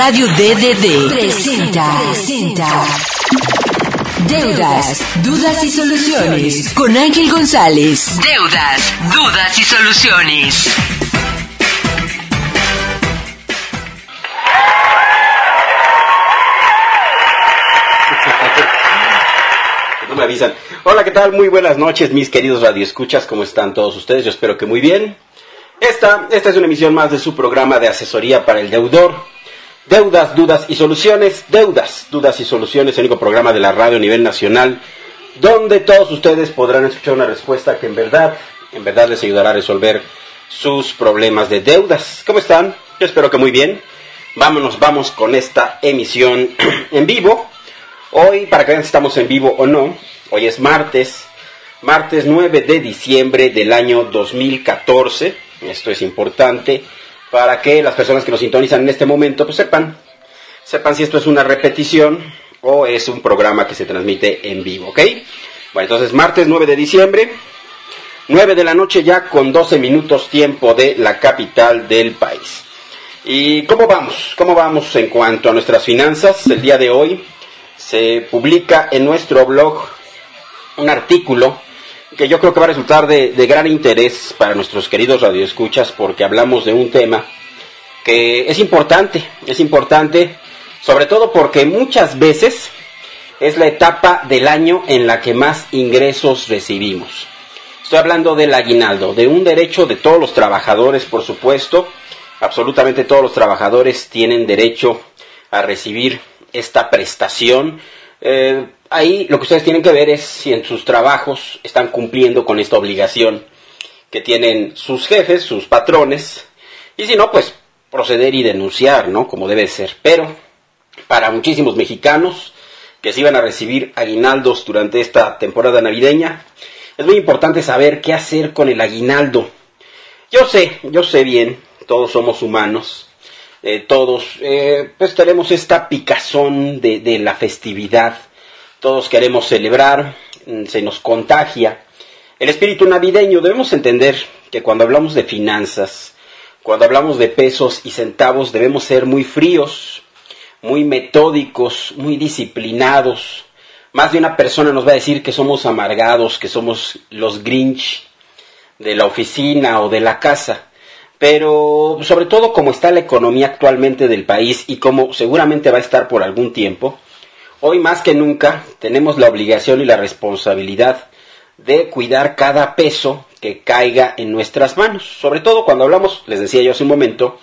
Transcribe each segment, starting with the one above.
Radio DDD presenta Deudas, Dudas y Soluciones con Ángel González. Deudas, Dudas y Soluciones. No me avisan. Hola, ¿qué tal? Muy buenas noches, mis queridos radioescuchas. ¿Cómo están todos ustedes? Yo espero que muy bien. Esta es una emisión más de su programa de asesoría para el deudor. Deudas, Dudas y Soluciones. Deudas, Dudas y Soluciones, el único programa de la radio a nivel nacional, donde todos ustedes podrán escuchar una respuesta que en verdad les ayudará a resolver sus problemas de deudas. ¿Cómo están? Yo espero que muy bien. Vamos con esta emisión en vivo. Hoy, para que vean si estamos en vivo o no, hoy es martes 9 de diciembre del año 2014. Esto es importante para que las personas que nos sintonizan en este momento pues sepan si esto es una repetición o es un programa que se transmite en vivo, ¿ok? Bueno, entonces martes 9 de diciembre, 9 de la noche ya con 12 minutos tiempo de la capital del país. ¿Y cómo vamos? ¿Cómo vamos en cuanto a nuestras finanzas? El día de hoy se publica en nuestro blog un artículo que yo creo que va a resultar de gran interés para nuestros queridos radioescuchas, porque hablamos de un tema que es importante, sobre todo porque muchas veces es la etapa del año en la que más ingresos recibimos. Estoy hablando del aguinaldo, de un derecho de todos los trabajadores, por supuesto. Absolutamente todos los trabajadores tienen derecho a recibir esta prestación. Ahí lo que ustedes tienen que ver es si en sus trabajos están cumpliendo con esta obligación que tienen sus jefes, sus patrones, y si no, pues proceder y denunciar, ¿no? Como debe ser. Pero para muchísimos mexicanos que sí van a recibir aguinaldos durante esta temporada navideña, es muy importante saber qué hacer con el aguinaldo. Yo sé bien, todos somos humanos. Todos pues tenemos esta picazón de la festividad, todos queremos celebrar, se nos contagia el espíritu navideño. Debemos entender que cuando hablamos de finanzas, cuando hablamos de pesos y centavos, debemos ser muy fríos, muy metódicos, muy disciplinados. Más de una persona nos va a decir que somos amargados, que somos los Grinch de la oficina o de la casa. Pero sobre todo como está la economía actualmente del país y como seguramente va a estar por algún tiempo, hoy más que nunca tenemos la obligación y la responsabilidad de cuidar cada peso que caiga en nuestras manos. Sobre todo cuando hablamos, les decía yo hace un momento,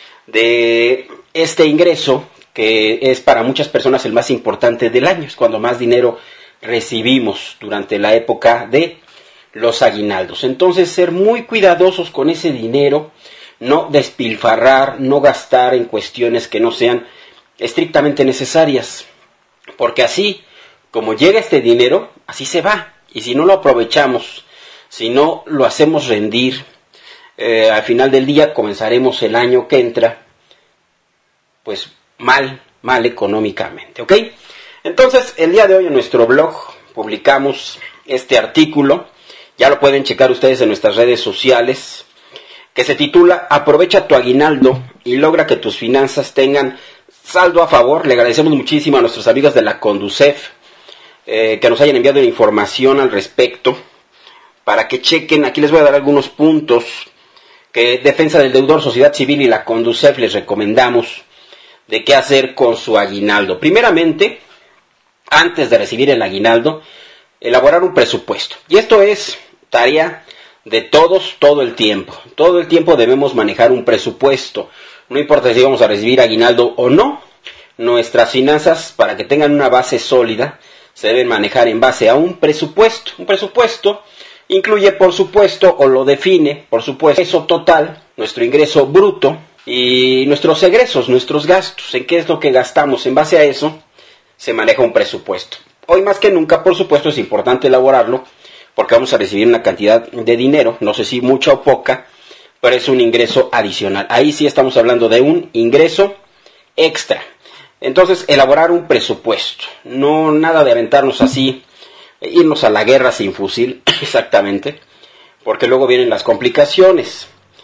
de este ingreso que es para muchas personas el más importante del año. Es cuando más dinero recibimos durante la época de los aguinaldos. Entonces, ser muy cuidadosos con ese dinero, no despilfarrar, no gastar en cuestiones que no sean estrictamente necesarias, porque así como llega este dinero, así se va, y si no lo aprovechamos, si no lo hacemos rendir, al final del día comenzaremos el año que entra pues mal económicamente, ¿ok? Entonces, el día de hoy en nuestro blog publicamos este artículo, ya lo pueden checar ustedes en nuestras redes sociales, que se titula Aprovecha tu aguinaldo y logra que tus finanzas tengan saldo a favor. Le agradecemos muchísimo a nuestros amigos de la Conducef que nos hayan enviado información al respecto para que chequen. Aquí les voy a dar algunos puntos que Defensa del Deudor, Sociedad Civil y la Conducef les recomendamos de qué hacer con su aguinaldo. Primeramente, antes de recibir el aguinaldo, elaborar un presupuesto. Y esto es tarea de todos, todo el tiempo. Todo el tiempo debemos manejar un presupuesto. No importa si vamos a recibir aguinaldo o no. Nuestras finanzas, para que tengan una base sólida, se deben manejar en base a un presupuesto. Un presupuesto incluye, por supuesto, o lo define, por supuesto, eso total, nuestro ingreso bruto y nuestros egresos, nuestros gastos. ¿En qué es lo que gastamos? En base a eso se maneja un presupuesto. Hoy más que nunca, por supuesto, es importante elaborarlo, porque vamos a recibir una cantidad de dinero, no sé si mucha o poca, pero es un ingreso adicional. Ahí sí estamos hablando de un ingreso extra. Entonces, elaborar un presupuesto. No nada de aventarnos así, irnos a la guerra sin fusil, exactamente, porque luego vienen las complicaciones.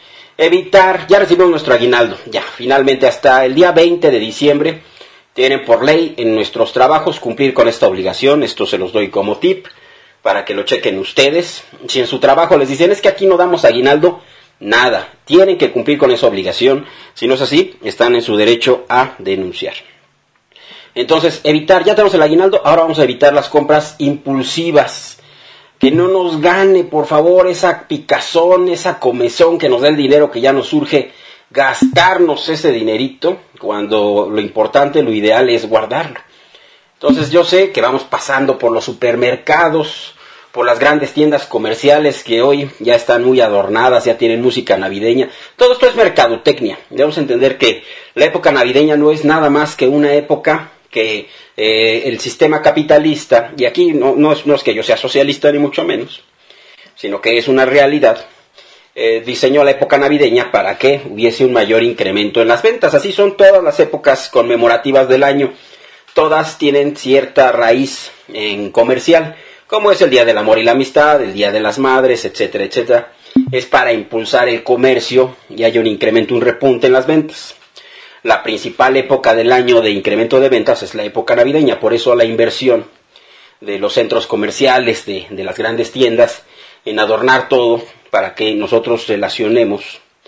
Evitar, ya recibimos nuestro aguinaldo, ya, finalmente hasta el día 20 de diciembre tienen por ley en nuestros trabajos cumplir con esta obligación. Esto se los doy como tip para que lo chequen ustedes. Si en su trabajo les dicen, es que aquí no damos aguinaldo, nada, tienen que cumplir con esa obligación. Si no es así, están en su derecho a denunciar. Entonces, evitar, ya tenemos el aguinaldo, ahora vamos a evitar las compras impulsivas. Que no nos gane, por favor, esa picazón, esa comezón que nos da el dinero, que ya nos surge gastarnos ese dinerito, cuando lo importante, lo ideal es guardarlo. Entonces yo sé que vamos pasando por los supermercados, por las grandes tiendas comerciales que hoy ya están muy adornadas, ya tienen música navideña. Todo esto es mercadotecnia. Debemos entender que la época navideña no es nada más que una época que el sistema capitalista, y aquí no es que yo sea socialista ni mucho menos, sino que es una realidad, diseñó la época navideña para que hubiese un mayor incremento en las ventas. Así son todas las épocas conmemorativas del año, todas tienen cierta raíz en comercial, como es el Día del Amor y la Amistad, el Día de las Madres, etcétera, etcétera. Es para impulsar el comercio y haya un incremento, un repunte en las ventas. La principal época del año de incremento de ventas es la época navideña, por eso la inversión de los centros comerciales, de las grandes tiendas, en adornar todo para que nosotros relacionemos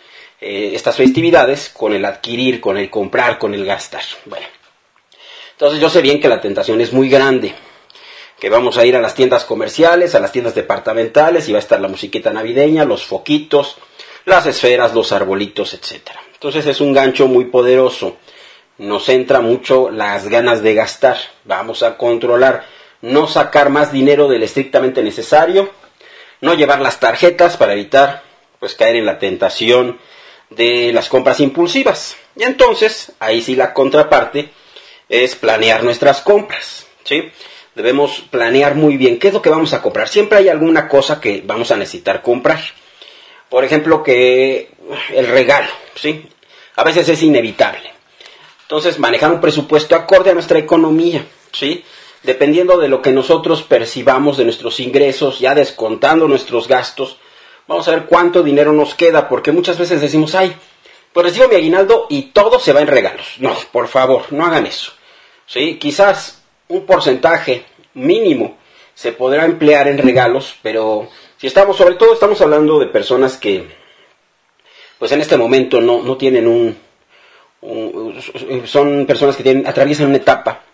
estas festividades con el adquirir, con el comprar, con el gastar. Bueno, entonces yo sé bien que la tentación es muy grande, que vamos a ir a las tiendas comerciales, a las tiendas departamentales, y va a estar la musiquita navideña, los foquitos, las esferas, los arbolitos, etcétera. Entonces es un gancho muy poderoso, nos entra mucho las ganas de gastar. Vamos a controlar, no sacar más dinero del estrictamente necesario, no llevar las tarjetas para evitar pues caer en la tentación de las compras impulsivas. Y entonces, ahí sí la contraparte es planear nuestras compras, ¿sí? Debemos planear muy bien qué es lo que vamos a comprar. Siempre hay alguna cosa que vamos a necesitar comprar. Por ejemplo, que el regalo, ¿sí? A veces es inevitable. Entonces, manejar un presupuesto acorde a nuestra economía, ¿sí? Dependiendo de lo que nosotros percibamos de nuestros ingresos, ya descontando nuestros gastos, vamos a ver cuánto dinero nos queda, porque muchas veces decimos, ay, pues recibo mi aguinaldo y todo se va en regalos. No, por favor, no hagan eso, ¿sí? Quizás un porcentaje mínimo se podrá emplear en regalos, pero si sobre todo estamos hablando de personas que, pues en este momento no tienen son personas que atraviesan una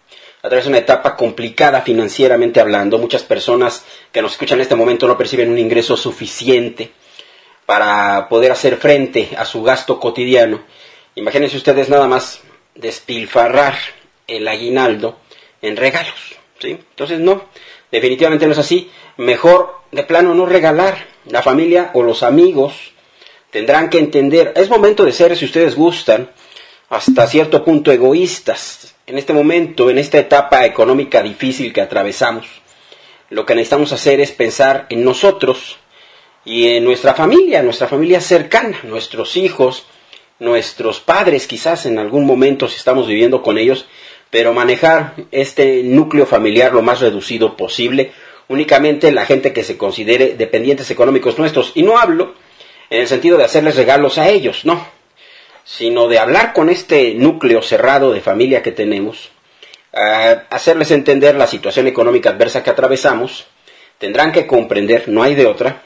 etapa complicada financieramente hablando. Muchas personas que nos escuchan en este momento no perciben un ingreso suficiente para poder hacer frente a su gasto cotidiano. Imagínense ustedes nada más despilfarrar el aguinaldo en regalos, ¿sí? Entonces no, definitivamente no es así. Mejor de plano no regalar. La familia o los amigos tendrán que entender, es momento de ser, si ustedes gustan, hasta cierto punto egoístas. En este momento, en esta etapa económica difícil que atravesamos, lo que necesitamos hacer es pensar en nosotros y en nuestra familia cercana, nuestros hijos, nuestros padres, quizás en algún momento si estamos viviendo con ellos, pero manejar este núcleo familiar lo más reducido posible, únicamente la gente que se considere dependientes económicos nuestros. Y no hablo en el sentido de hacerles regalos a ellos, no, sino de hablar con este núcleo cerrado de familia que tenemos, hacerles entender la situación económica adversa que atravesamos. Tendrán que comprender, no hay de otra,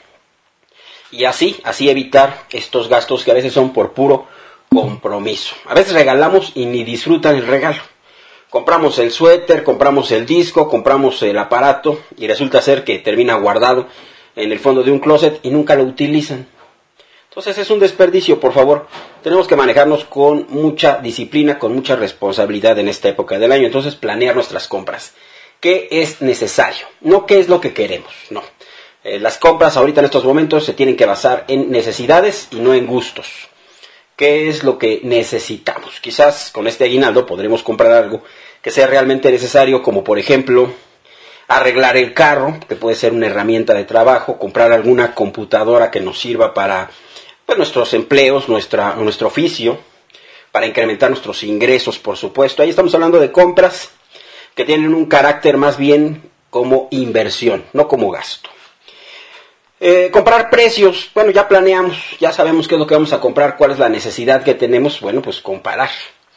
y así evitar estos gastos que a veces son por puro compromiso. A veces regalamos y ni disfrutan el regalo. Compramos el suéter, compramos el disco, compramos el aparato y resulta ser que termina guardado en el fondo de un closet y nunca lo utilizan. Entonces es un desperdicio, por favor. Tenemos que manejarnos con mucha disciplina, con mucha responsabilidad en esta época del año. Entonces planear nuestras compras. ¿Qué es necesario? No qué es lo que queremos, no. Las compras ahorita en estos momentos se tienen que basar en necesidades y no en gustos. ¿Qué es lo que necesitamos? Quizás con este aguinaldo podremos comprar algo que sea realmente necesario, como por ejemplo arreglar el carro, que puede ser una herramienta de trabajo, comprar alguna computadora que nos sirva para nuestros empleos, nuestro oficio, para incrementar nuestros ingresos, por supuesto. Ahí estamos hablando de compras que tienen un carácter más bien como inversión, no como gasto. Comprar precios, bueno, ya planeamos, ya sabemos qué es lo que vamos a comprar, cuál es la necesidad que tenemos, bueno, pues comparar.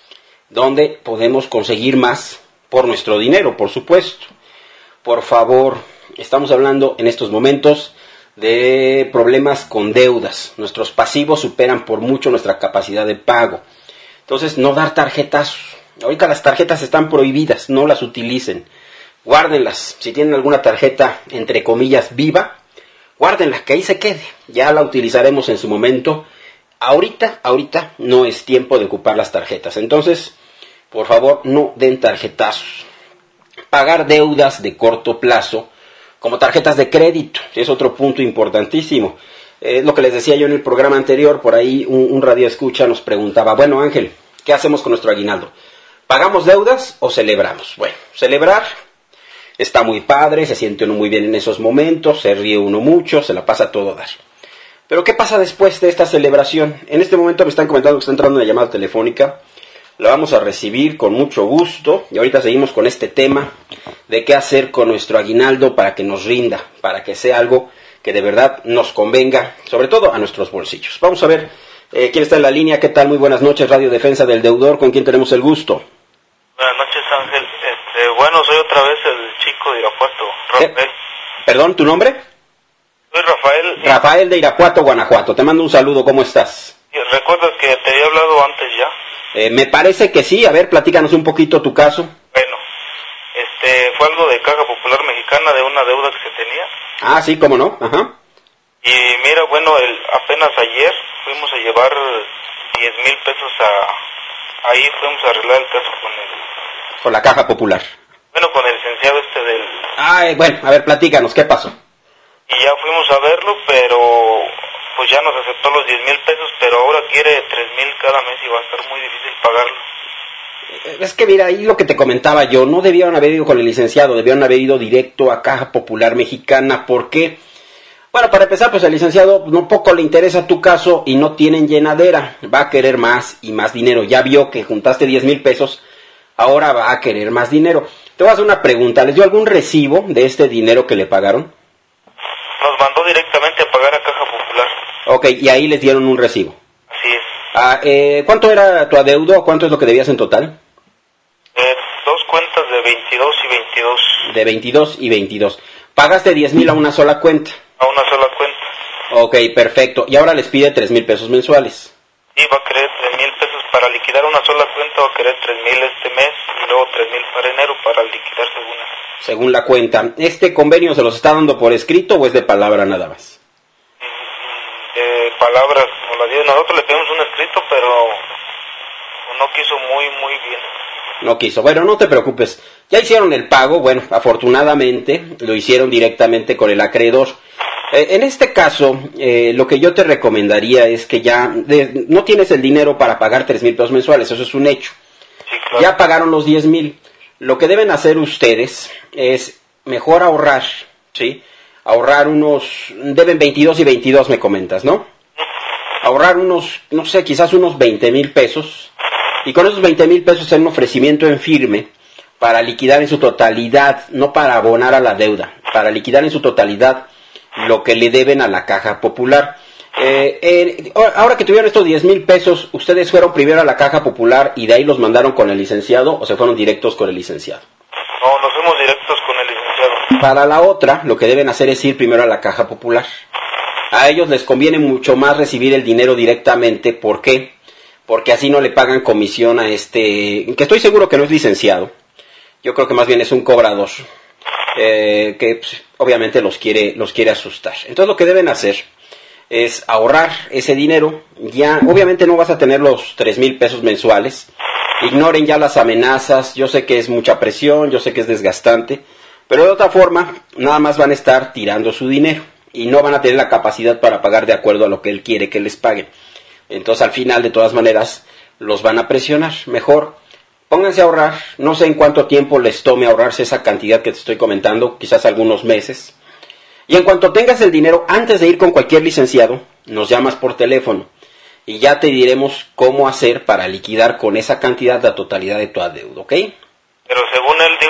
¿Dónde podemos conseguir más por nuestro dinero, por supuesto? Por favor, estamos hablando en estos momentos de problemas con deudas. Nuestros pasivos superan por mucho nuestra capacidad de pago. Entonces, no dar tarjetazos. Ahorita las tarjetas están prohibidas, no las utilicen. Guárdenlas. Si tienen alguna tarjeta, entre comillas, viva, guárdenla, que ahí se quede. Ya la utilizaremos en su momento. Ahorita no es tiempo de ocupar las tarjetas. Entonces, por favor, no den tarjetazos. Pagar deudas de corto plazo, como tarjetas de crédito, es otro punto importantísimo. Lo que les decía yo en el programa anterior, por ahí un radioescucha nos preguntaba, bueno, Ángel, ¿qué hacemos con nuestro aguinaldo? ¿Pagamos deudas o celebramos? Bueno, celebrar está muy padre, se siente uno muy bien en esos momentos, se ríe uno mucho, se la pasa a todo dar. Pero ¿qué pasa después de esta celebración? En este momento me están comentando que está entrando una llamada telefónica, la vamos a recibir con mucho gusto y ahorita seguimos con este tema de qué hacer con nuestro aguinaldo para que nos rinda, para que sea algo que de verdad nos convenga, sobre todo a nuestros bolsillos. Vamos a ver quién está en la línea. ¿Qué tal? Muy buenas noches, Radio Defensa del Deudor. ¿Con quién tenemos el gusto? Buenas noches, Ángel. Bueno, soy otra vez el chico de Irapuato, Rafael. ¿Perdón, tu nombre? Soy Rafael. Rafael de Irapuato, Guanajuato. Te mando un saludo. ¿Cómo estás? ¿Recuerdas que te había hablado antes ya? Me parece que sí. A ver, platícanos un poquito tu caso. Bueno, fue algo de Caja Popular Mexicana, de una deuda que se tenía. Ah, sí, cómo no. Ajá. Y mira, bueno, apenas ayer fuimos a llevar 10,000 pesos ahí fuimos a arreglar el caso con la Caja Popular. Bueno, con el licenciado del... Ay, bueno, a ver, platícanos, ¿qué pasó? Y ya fuimos a verlo, pero pues ya nos aceptó los 10,000 pesos, pero ahora quiere 3,000 cada mes y va a estar muy difícil pagarlo. Es que mira, ahí lo que te comentaba yo, no debieron haber ido con el licenciado, debieron haber ido directo a Caja Popular Mexicana. ¿Por qué? Bueno, para empezar, pues al licenciado un poco le interesa tu caso y no tienen llenadera, va a querer más y más dinero. Ya vio que juntaste 10,000 pesos, ahora va a querer más dinero. Te voy a hacer una pregunta, ¿les dio algún recibo de este dinero que le pagaron? Nos mandó directamente a pagar a Caja Popular. Ok, y ahí les dieron un recibo. Así es. ¿Cuánto era tu adeudo? ¿Cuánto es lo que debías en total? 2 cuentas de 22 y 22. De 22 y 22. ¿Pagaste 10,000 a una sola cuenta? A una sola cuenta. Ok, perfecto. Y ahora les pide 3,000 pesos mensuales. Sí, va a querer 3,000 pesos para liquidar una sola cuenta, va a querer 3,000 este mes y luego 3,000 para enero para liquidar según la cuenta. ¿Este convenio se los está dando por escrito o es de palabra nada más? De palabras, como la dio. Nosotros le pedimos un escrito, pero no quiso muy bien. No quiso. Bueno, no te preocupes. Ya hicieron el pago. Bueno, afortunadamente lo hicieron directamente con el acreedor. En este caso, lo que yo te recomendaría es que ya no tienes el dinero para pagar 3,000 pesos mensuales. Eso es un hecho. Sí, claro. Ya pagaron los 10,000. Lo que deben hacer ustedes es mejor ahorrar, ¿sí? Ahorrar deben 22 y 22 me comentas, ¿no? Ahorrar no sé, quizás unos 20,000 pesos. Y con esos 20,000 pesos hacer un ofrecimiento en firme para liquidar en su totalidad, no para abonar a la deuda, para liquidar en su totalidad lo que le deben a la Caja Popular. Ahora que tuvieron estos 10,000 pesos, ¿ustedes fueron primero a la Caja Popular y de ahí los mandaron con el licenciado o se fueron directos con el licenciado? No, nos fuimos directos con el licenciado. Para la otra, lo que deben hacer es ir primero a la Caja Popular. A ellos les conviene mucho más recibir el dinero directamente. ¿Por qué? Porque así no le pagan comisión a que estoy seguro que no es licenciado. Yo creo que más bien es un cobrador, que pues, obviamente los quiere asustar. Entonces lo que deben hacer es ahorrar ese dinero. Ya obviamente no vas a tener los 3,000 pesos mensuales. Ignoren ya las amenazas. Yo sé que es mucha presión, yo sé que es desgastante, pero de otra forma nada más van a estar tirando su dinero y no van a tener la capacidad para pagar de acuerdo a lo que él quiere que les paguen. Entonces al final de todas maneras los van a presionar. Mejor pónganse a ahorrar. No sé en cuánto tiempo les tome ahorrarse esa cantidad que te estoy comentando, quizás algunos meses. Y en cuanto tengas el dinero, antes de ir con cualquier licenciado, nos llamas por teléfono y ya te diremos cómo hacer para liquidar con esa cantidad la totalidad de tu adeudo, ¿ok? Pero según él dijo que si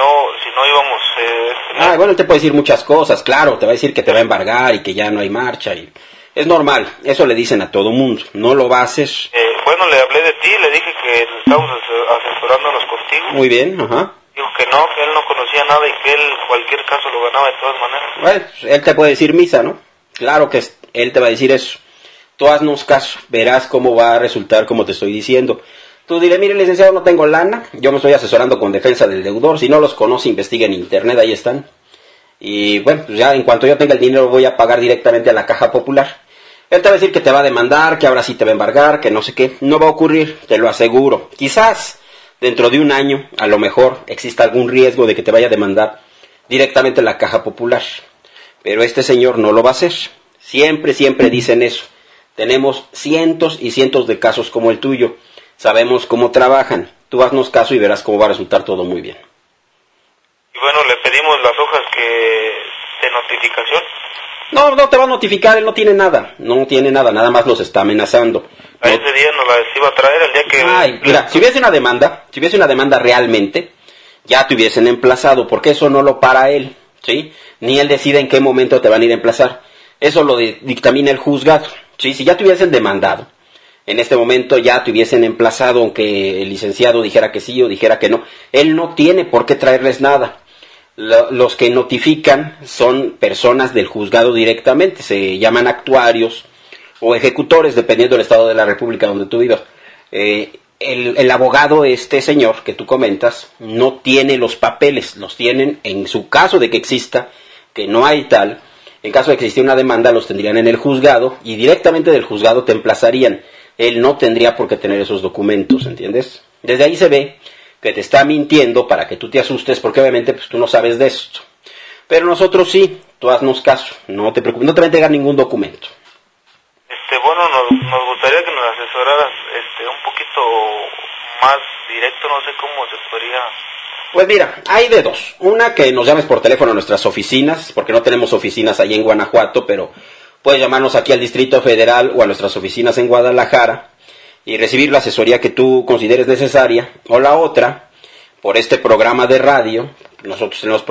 no íbamos... Bueno, él te puede decir muchas cosas, claro, te va a decir que te va a embargar y que ya no hay marcha, y es normal, eso le dicen a todo mundo, no lo va a hacer. Bueno, le hablé de ti, le dije que estábamos asesorándonos contigo. Muy bien, ajá. Dijo que él no conocía nada y que él cualquier caso lo ganaba de todas maneras. Bueno, él te puede decir misa, ¿no? Claro que él te va a decir eso. Tú haznos caso, verás cómo va a resultar como te estoy diciendo. Tú dile, mire, licenciado, no tengo lana, yo me estoy asesorando con defensa del deudor, si no los conoce, investiga en internet, ahí están. Y bueno, pues ya en cuanto yo tenga el dinero voy a pagar directamente a la Caja Popular. Él te va a decir que te va a demandar, que ahora sí te va a embargar, que no sé qué. No va a ocurrir, te lo aseguro. Quizás dentro de un año, a lo mejor, exista algún riesgo de que te vaya a demandar directamente la Caja Popular. Pero este señor no lo va a hacer. Siempre dicen eso. Tenemos cientos y cientos de casos como el tuyo. Sabemos cómo trabajan. Tú haznos caso y verás cómo va a resultar todo muy bien. Y bueno, le pedimos las hojas de notificación. No te va a notificar, él no tiene nada, nada más los está amenazando. A ese día nos las iba a traer, el día que... Ay, mira, si hubiese una demanda realmente, ya te hubiesen emplazado, porque eso no lo para él, ¿sí? Ni él decide en qué momento te van a ir a emplazar. Eso lo dictamina el juzgado, ¿sí? Si ya te hubiesen demandado, en este momento ya te hubiesen emplazado, aunque el licenciado dijera que sí o dijera que no. Él no tiene por qué traerles nada. Los que notifican son personas del juzgado directamente, se llaman actuarios o ejecutores, dependiendo del estado de la república donde tú vivas. El abogado, este señor que tú comentas, no tiene los papeles, los tienen en su caso de que exista, que no hay tal. En caso de que existiera una demanda, los tendrían en el juzgado y directamente del juzgado te emplazarían. Él no tendría por qué tener esos documentos, ¿entiendes? Desde ahí se ve que te está mintiendo para que tú te asustes, porque obviamente pues, tú no sabes de esto. Pero nosotros sí, tú haznos caso, no te preocupes, no te va a entregar ningún documento. Bueno, nos gustaría que nos asesoraras un poquito más directo, no sé cómo se podría... Pues mira, hay de dos. Una, que nos llames por teléfono a nuestras oficinas, porque no tenemos oficinas ahí en Guanajuato, pero puedes llamarnos aquí al Distrito Federal o a nuestras oficinas en Guadalajara y recibir la asesoría que tú consideres necesaria. O la otra, por este programa de radio. Nosotros tenemos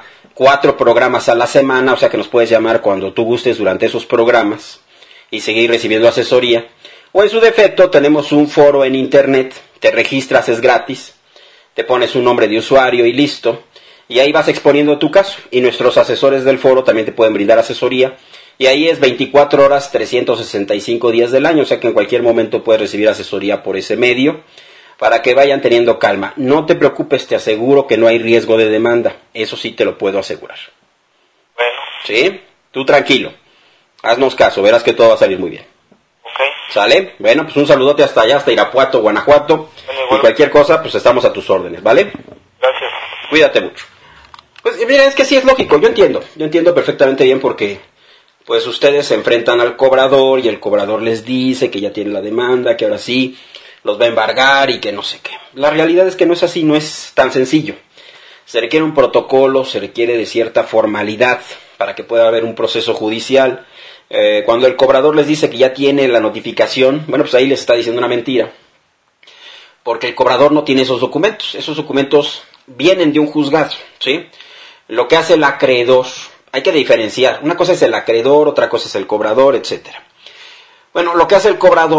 4 programas a la semana, o sea que nos puedes llamar cuando tú gustes durante esos programas y seguir recibiendo asesoría. O en su defecto tenemos un foro en internet, te registras, es gratis, te pones un nombre de usuario y listo, y ahí vas exponiendo tu caso, y nuestros asesores del foro también te pueden brindar asesoría, y ahí es 24 horas, 365 días del año, o sea que en cualquier momento puedes recibir asesoría por ese medio, para que vayan teniendo calma. No te preocupes, te aseguro que no hay riesgo de demanda, eso sí te lo puedo asegurar. Bueno. ¿Sí? Tú tranquilo, haznos caso, verás que todo va a salir muy bien. Okay. ¿Sale? Bueno, pues un saludote hasta allá, hasta Irapuato, Guanajuato, y cualquier cosa, pues estamos a tus órdenes, ¿vale? Gracias. Cuídate mucho. Pues mira, es que sí es lógico, yo entiendo perfectamente bien porque pues ustedes se enfrentan al cobrador y el cobrador les dice que ya tiene la demanda, que ahora sí los va a embargar y que no sé qué. La realidad es que no es así, no es tan sencillo. Se requiere un protocolo, se requiere de cierta formalidad para que pueda haber un proceso judicial. Cuando el cobrador les dice que ya tiene la notificación, bueno, pues ahí les está diciendo una mentira, porque el cobrador no tiene esos documentos vienen de un juzgado, ¿sí? Lo que hace el acreedor, hay que diferenciar, una cosa es el acreedor, otra cosa es el cobrador, etcétera. Bueno, lo que hace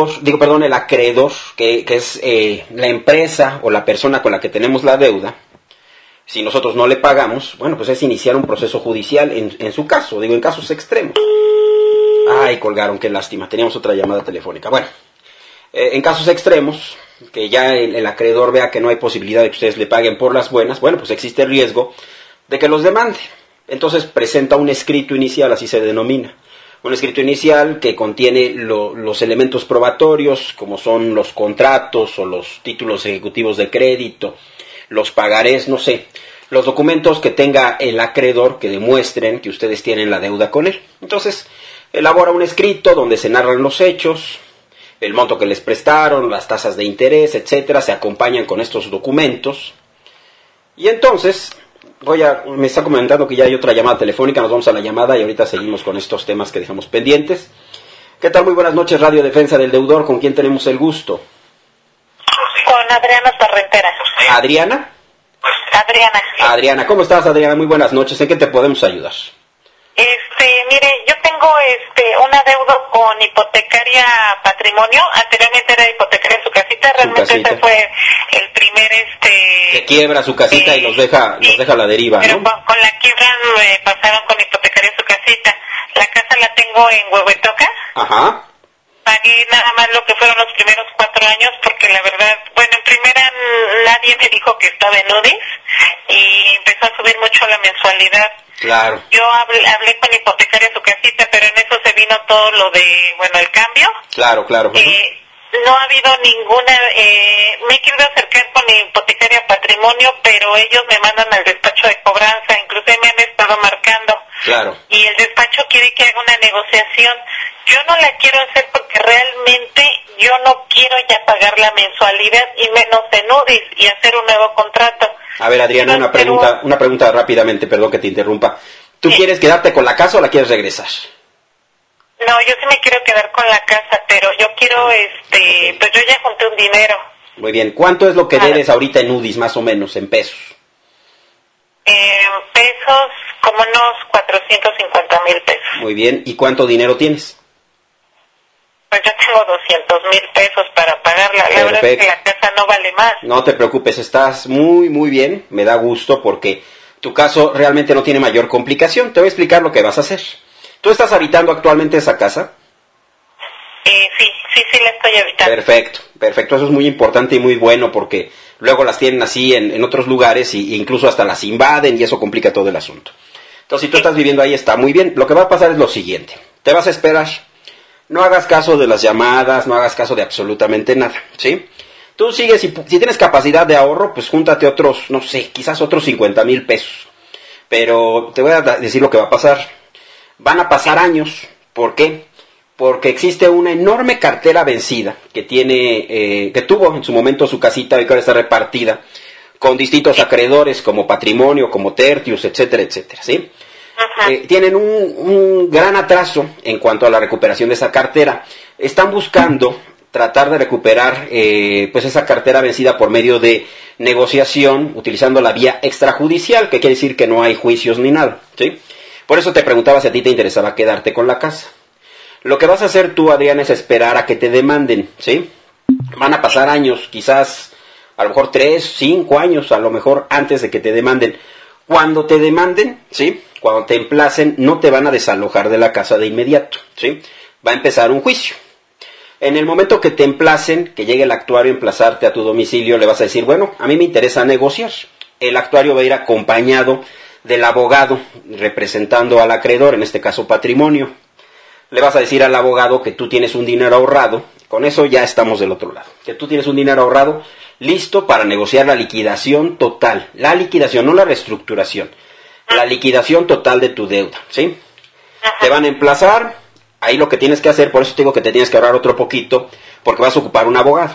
el acreedor, que es la empresa o la persona con la que tenemos la deuda, si nosotros no le pagamos, bueno, pues es iniciar un proceso judicial en su caso, en casos extremos. Ay, colgaron, qué lástima, teníamos otra llamada telefónica. Bueno, en casos extremos, que ya el acreedor vea que no hay posibilidad de que ustedes le paguen por las buenas, bueno, pues existe el riesgo de que los demande. Entonces presenta un escrito inicial, así se denomina. Un escrito inicial que contiene los elementos probatorios, como son los contratos o los títulos ejecutivos de crédito, los pagarés, no sé, los documentos que tenga el acreedor que demuestren que ustedes tienen la deuda con él. Entonces, elabora un escrito donde se narran los hechos, el monto que les prestaron, las tasas de interés, etcétera, se acompañan con estos documentos. Y entonces, me está comentando que ya hay otra llamada telefónica, nos vamos a la llamada y ahorita seguimos con estos temas que dejamos pendientes. ¿Qué tal? Muy buenas noches, Radio Defensa del Deudor, ¿con quién tenemos el gusto? Con Adriana Torrentera. ¿Adriana? Adriana. Adriana, ¿cómo estás, Adriana? Muy buenas noches. ¿En qué te podemos ayudar? Mire, yo tengo un adeudo con Hipotecaria Patrimonio. Anteriormente era Hipotecaria Su Casita. Realmente ese fue el primer que quiebra su casita y los deja a la deriva, pero ¿no? con la quiebra me pasaron con Hipotecaria Su Casita. La casa la tengo en Huehuetoca. Ajá. Pagué nada más lo que fueron los primeros 4 años porque la verdad, bueno, en primera nadie me dijo que estaba en UDIs y empezó a subir mucho la mensualidad. Claro. Yo hablé con Hipotecaria Su Casita, pero en eso se vino todo lo de, bueno, el cambio. Claro. No ha habido ninguna, me he querido acercar con Hipotecaria Patrimonio, pero ellos me mandan al despacho de cobranza, incluso me han estado marcando. Claro. Y el despacho quiere que haga una negociación. Yo no la quiero hacer porque realmente yo no quiero ya pagar la mensualidad y menos en UDIs y hacer un nuevo contrato. A ver, Adriana, una pregunta rápidamente, perdón que te interrumpa. ¿Tú quieres quedarte con la casa o la quieres regresar? No, yo sí me quiero quedar con la casa, pero yo quiero, pues yo ya junté un dinero. Muy bien. ¿Cuánto es lo que debes ahorita en UDIs, más o menos, en pesos? Pesos, como unos 450,000 pesos. Muy bien. ¿Y cuánto dinero tienes? Pues yo tengo 200,000 pesos para pagarla. La verdad es que la casa no vale más. No te preocupes, estás muy, muy bien. Me da gusto porque tu caso realmente no tiene mayor complicación. Te voy a explicar lo que vas a hacer. ¿Tú estás habitando actualmente esa casa? Sí, la estoy habitando. Perfecto. Eso es muy importante y muy bueno porque luego las tienen así en otros lugares y incluso hasta las invaden y eso complica todo el asunto. Entonces, si tú estás viviendo ahí, está muy bien. Lo que va a pasar es lo siguiente. Te vas a esperar. No hagas caso de las llamadas, no hagas caso de absolutamente nada, ¿sí? Tú sigues, si tienes capacidad de ahorro, pues júntate otros, no sé, quizás otros 50,000 pesos. Pero te voy a decir lo que va a pasar. Van a pasar años. ¿Por qué? Porque existe una enorme cartera vencida que tuvo en su momento su casita y que ahora está repartida con distintos acreedores como Patrimonio, como Tertius, etcétera, etcétera, ¿sí? Tienen un gran atraso en cuanto a la recuperación de esa cartera. Están buscando tratar de recuperar pues esa cartera vencida por medio de negociación, utilizando la vía extrajudicial, que quiere decir que no hay juicios ni nada, ¿sí? Por eso te preguntaba si a ti te interesaba quedarte con la casa. Lo que vas a hacer tú, Adriana, es esperar a que te demanden, ¿sí? Van a pasar años, quizás a lo mejor 3, 5 años, a lo mejor antes de que te demanden. Cuando te demanden, ¿sí? Cuando te emplacen, no te van a desalojar de la casa de inmediato, ¿sí? Va a empezar un juicio. En el momento que te emplacen, que llegue el actuario a emplazarte a tu domicilio, le vas a decir, bueno, a mí me interesa negociar. El actuario va a ir acompañado del abogado representando al acreedor, en este caso Patrimonio. Le vas a decir al abogado que tú tienes un dinero ahorrado, con eso ya estamos del otro lado, que tú tienes un dinero ahorrado listo para negociar la liquidación total, la liquidación, no la reestructuración, la liquidación total de tu deuda, ¿sí? Te van a emplazar, ahí lo que tienes que hacer, por eso te digo que te tienes que ahorrar otro poquito, porque vas a ocupar un abogado.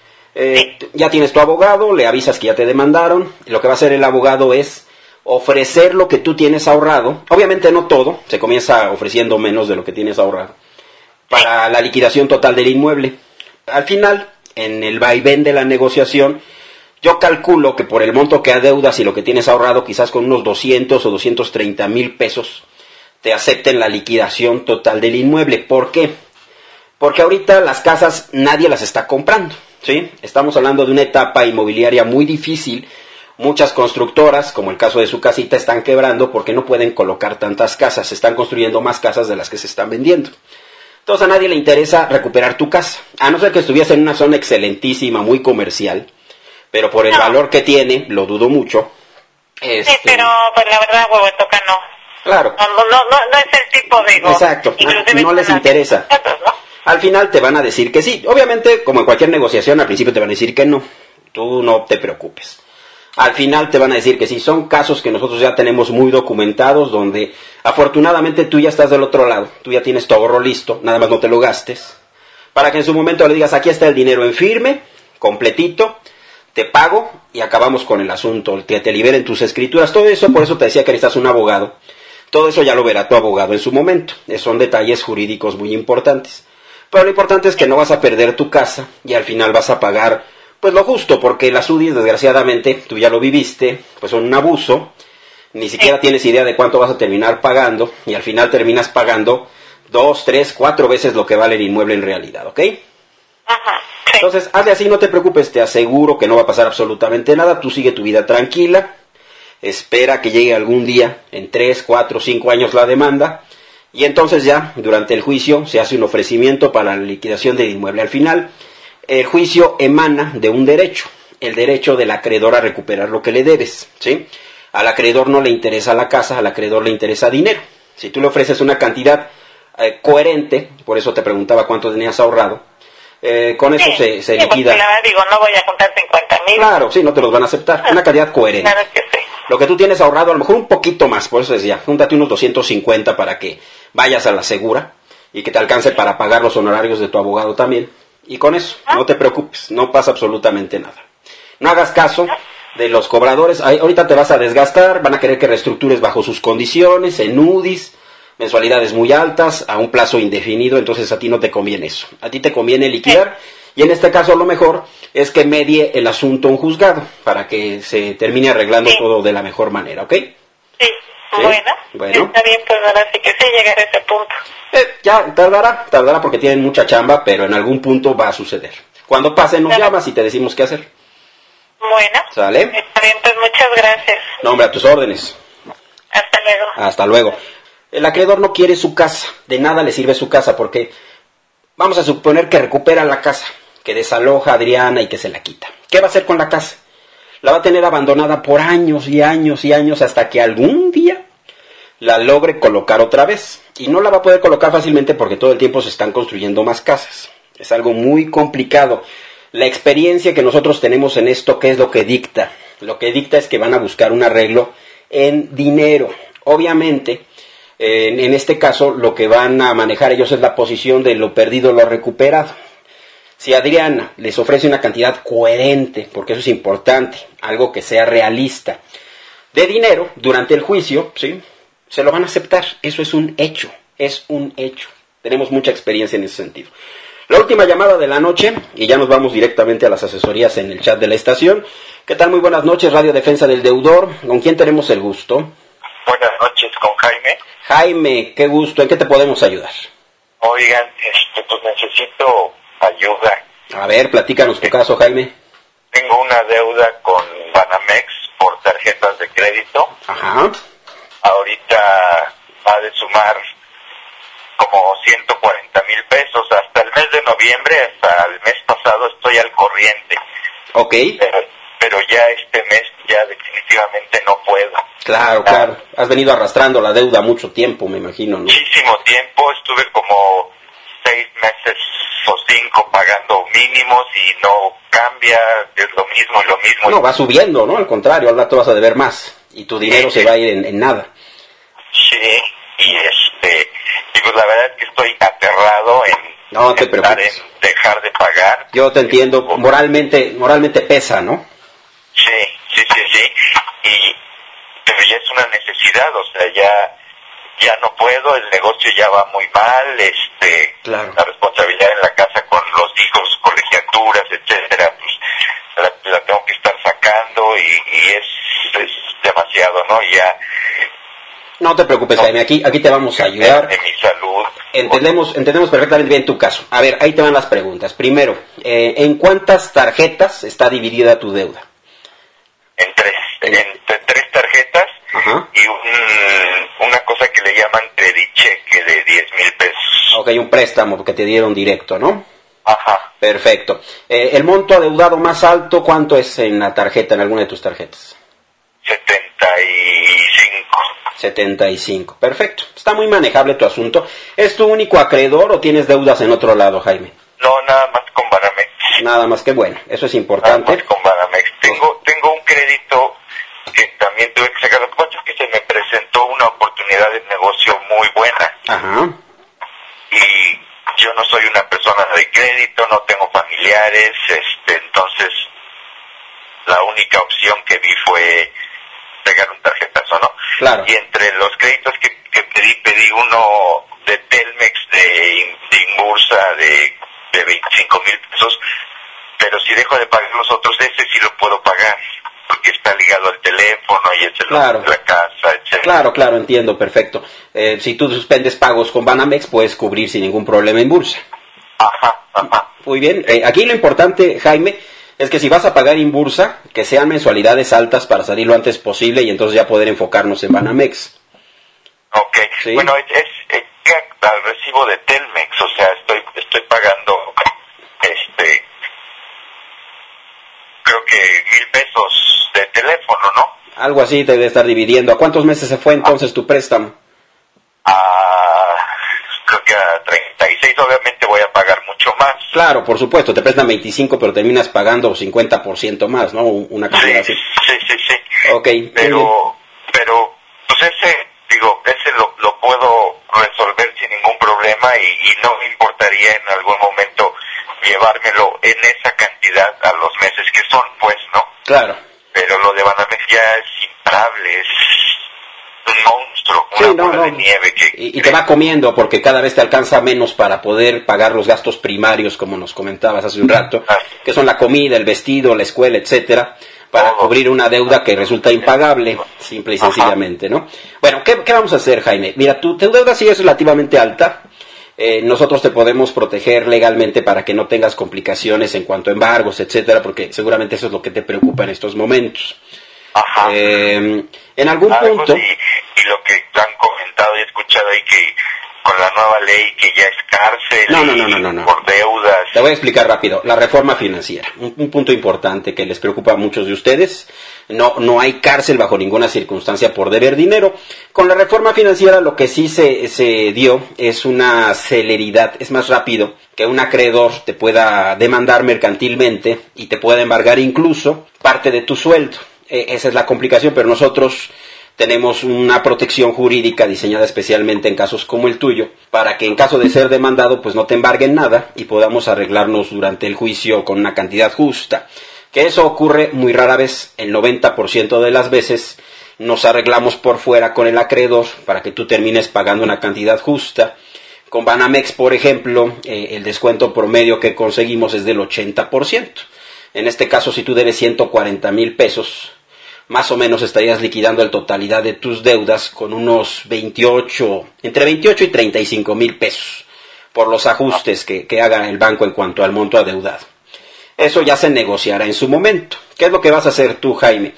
Ya tienes tu abogado, le avisas que ya te demandaron, y lo que va a hacer el abogado es ofrecer lo que tú tienes ahorrado, obviamente no todo, se comienza ofreciendo menos de lo que tienes ahorrado, para la liquidación total del inmueble. Al final, en el vaivén de la negociación, yo calculo que por el monto que adeudas y lo que tienes ahorrado, quizás con unos 200 o 230,000 pesos, te acepten la liquidación total del inmueble. ¿Por qué? Porque ahorita las casas nadie las está comprando, ¿sí? Estamos hablando de una etapa inmobiliaria muy difícil. Muchas constructoras, como el caso de Su Casita, están quebrando porque no pueden colocar tantas casas. Se están construyendo más casas de las que se están vendiendo. Entonces a nadie le interesa recuperar tu casa. A no ser que estuviese en una zona excelentísima, muy comercial. Pero por el valor que tiene, lo dudo mucho. Sí, pero pues la verdad, Huehuetoca no. Claro. No es el tipo de... Exacto, no les interesa. ¿no? Al final te van a decir que sí. Obviamente, como en cualquier negociación, al principio te van a decir que no. Tú no te preocupes. Al final te van a decir que sí. Son casos que nosotros ya tenemos muy documentados, donde afortunadamente tú ya estás del otro lado. Tú ya tienes tu ahorro listo, nada más no te lo gastes. Para que en su momento le digas, aquí está el dinero en firme, completito, te pago y acabamos con el asunto, que te liberen tus escrituras. Todo eso, por eso te decía que necesitas un abogado. Todo eso ya lo verá tu abogado en su momento. Son detalles jurídicos muy importantes. Pero lo importante es que no vas a perder tu casa y al final vas a pagar pues lo justo, porque las UDIs, desgraciadamente, tú ya lo viviste, pues son un abuso, ni siquiera tienes idea de cuánto vas a terminar pagando, y al final terminas pagando 2, 3, 4 veces lo que vale el inmueble en realidad, ¿ok? Ajá. Sí. Entonces, hazle así, no te preocupes, te aseguro que no va a pasar absolutamente nada, tú sigue tu vida tranquila, espera que llegue algún día, en 3, 4, 5 años la demanda, y entonces ya, durante el juicio, se hace un ofrecimiento para la liquidación del inmueble. Al final, el juicio emana de un derecho, el derecho del acreedor a recuperar lo que le debes, ¿sí? Al acreedor no le interesa la casa, al acreedor le interesa dinero. Si tú le ofreces una cantidad coherente, por eso te preguntaba cuánto tenías ahorrado, con eso se liquida. Digo, no voy a juntar 50,000. Claro, sí, no te los van a aceptar. Una cantidad coherente. Claro que sí. Lo que tú tienes ahorrado, a lo mejor un poquito más, por eso decía, júntate unos 250 para que vayas a la segura y que te alcance para pagar los honorarios de tu abogado también. Y con eso, no te preocupes, no pasa absolutamente nada. No hagas caso de los cobradores, ahorita te vas a desgastar, van a querer que reestructures bajo sus condiciones, en UDIs, mensualidades muy altas, a un plazo indefinido, entonces a ti no te conviene eso. A ti te conviene liquidar, y en este caso lo mejor es que medie el asunto un juzgado, para que se termine arreglando todo de la mejor manera, ¿ok? Sí. Bueno. Está bien, pues ahora sí que sí llegar a ese punto. Ya tardará porque tienen mucha chamba, pero en algún punto va a suceder. Cuando pase nos llamas y te decimos qué hacer. Bueno. ¿Sale? Está bien, pues muchas gracias. No, hombre, a tus órdenes. Hasta luego. Hasta luego. El acreedor no quiere su casa, de nada le sirve su casa, porque vamos a suponer que recupera la casa, que desaloja a Adriana y que se la quita. ¿Qué va a hacer con la casa? La va a tener abandonada por años y años y años hasta que algún día la logre colocar otra vez. Y no la va a poder colocar fácilmente porque todo el tiempo se están construyendo más casas. Es algo muy complicado. La experiencia que nosotros tenemos en esto, ¿qué es lo que dicta? Lo que dicta es que van a buscar un arreglo en dinero. Obviamente, en este caso, lo que van a manejar ellos es la posición de lo perdido, lo recuperado. Si Adriana les ofrece una cantidad coherente, porque eso es importante, algo que sea realista, de dinero durante el juicio, ¿sí?, se lo van a aceptar. Eso es un hecho, Tenemos mucha experiencia en ese sentido. La última llamada de la noche, y ya nos vamos directamente a las asesorías en el chat de la estación. ¿Qué tal? Muy buenas noches, Radio Defensa del Deudor. ¿Con quién tenemos el gusto? Buenas noches, con Jaime. Jaime, qué gusto. ¿En qué te podemos ayudar? Oigan, pues necesito ayuda. A ver, platícanos tu caso, Jaime. Tengo una deuda con Banamex por tarjetas de crédito. Ajá. Ahorita va de sumar como 140,000 pesos. Hasta el mes de noviembre, hasta el mes pasado estoy al corriente. Ok. Pero ya este mes ya definitivamente no puedo. Claro. Has venido arrastrando la deuda mucho tiempo, me imagino, ¿no? Muchísimo tiempo. Estuve como 6 meses o 5 pagando mínimos y no cambia, es lo mismo. No, va subiendo, ¿no? Al contrario, al rato vas a deber más y tu dinero se va a ir en nada. Sí, y pues la verdad es que estoy aterrado en dejar de pagar. Yo te entiendo, moralmente pesa, ¿no? Sí, pero ya es una necesidad, o sea, ya no puedo, el negocio ya va muy mal, claro. La responsabilidad en la casa con los hijos, colegiaturas, etcétera, pues la tengo que estar sacando y es demasiado, ¿no? Ya. No te preocupes, Jaime, aquí te vamos a ayudar. De mi salud. Entendemos perfectamente bien tu caso. A ver, ahí te van las preguntas. Primero, ¿en cuántas tarjetas está dividida tu deuda? Entre 3 tarjetas. Ajá. Y una cosa que le llaman credicheque de 10,000 pesos. Ok, un préstamo que te dieron directo, ¿no? Ajá. Perfecto. ¿El monto adeudado más alto cuánto es en la tarjeta, en alguna de tus tarjetas? 75. Perfecto. Está muy manejable tu asunto. ¿Es tu único acreedor o tienes deudas en otro lado, Jaime? No, nada más con Banamex. Nada más que bueno. Eso es importante. Nada más con Banamex. Tengo un crédito que también tuve que sacar. Lo que pasa es que se me presentó una oportunidad de negocio muy buena. Ajá. Y yo no soy una persona de crédito, no tengo familiares, entonces la única opción que vi fue pegar un tarjetazo, ¿no? Claro. Y entre los créditos que pedí uno de Telmex, de Inbursa, de 25,000 pesos, pero si dejo de pagar los otros, ese sí lo puedo pagar, porque está ligado al teléfono y es el Claro. de la casa, etc. Claro, entiendo, perfecto. Si tú suspendes pagos con Banamex, puedes cubrir sin ningún problema en bursa. Ajá. Muy bien. Aquí lo importante, Jaime, es que si vas a pagar en bursa, que sean mensualidades altas para salir lo antes posible y entonces ya poder enfocarnos en Banamex. Ok. Sí. Bueno, es al recibo de Telmex, o sea, estoy pagando, creo que 1,000 pesos de teléfono, ¿no? Algo así te debe estar dividiendo. ¿A cuántos meses se fue entonces tu préstamo? Creo que a 36 obviamente voy a pagar mucho más. Claro, por supuesto, te prestan 25, pero terminas pagando 50% más, ¿no? Una cantidad así. Sí. Ok. Pero, pues ese lo puedo resolver sin ningún problema y no me importaría en algún momento llevármelo en esa cantidad a los meses que son, pues, ¿no? Claro. Pero lo de Banamex ya es imparable, es un monstruo, una bola de nieve que... Y te va comiendo porque cada vez te alcanza menos para poder pagar los gastos primarios, como nos comentabas hace un rato, que son la comida, el vestido, la escuela, etcétera, para cubrir una deuda que resulta impagable, simple y sencillamente, ¿no? Bueno, ¿qué vamos a hacer, Jaime? Mira, tu deuda sí es relativamente alta. Nosotros te podemos proteger legalmente para que no tengas complicaciones en cuanto a embargos, etcétera, porque seguramente eso es lo que te preocupa en estos momentos. Ajá. En algún punto... Y lo que han comentado y escuchado ahí que con la nueva ley que ya es cárcel No. por deudas. Te voy a explicar rápido. La reforma financiera, un punto importante que les preocupa a muchos de ustedes. No hay cárcel bajo ninguna circunstancia por deber dinero. Con la reforma financiera lo que sí se dio es una celeridad, es más rápido que un acreedor te pueda demandar mercantilmente y te pueda embargar incluso parte de tu sueldo. Esa es la complicación, pero nosotros tenemos una protección jurídica diseñada especialmente en casos como el tuyo, para que en caso de ser demandado pues no te embarguen nada y podamos arreglarnos durante el juicio con una cantidad justa. Que eso ocurre muy rara vez, el 90% de las veces nos arreglamos por fuera con el acreedor para que tú termines pagando una cantidad justa. Con Banamex, por ejemplo, el descuento promedio que conseguimos es del 80%. En este caso, si tú debes 140,000 pesos, más o menos estarías liquidando la totalidad de tus deudas con unos entre 28 y 35,000 pesos, por los ajustes que haga el banco en cuanto al monto adeudado. Eso ya se negociará en su momento. ¿Qué es lo que vas a hacer tú, Jaime?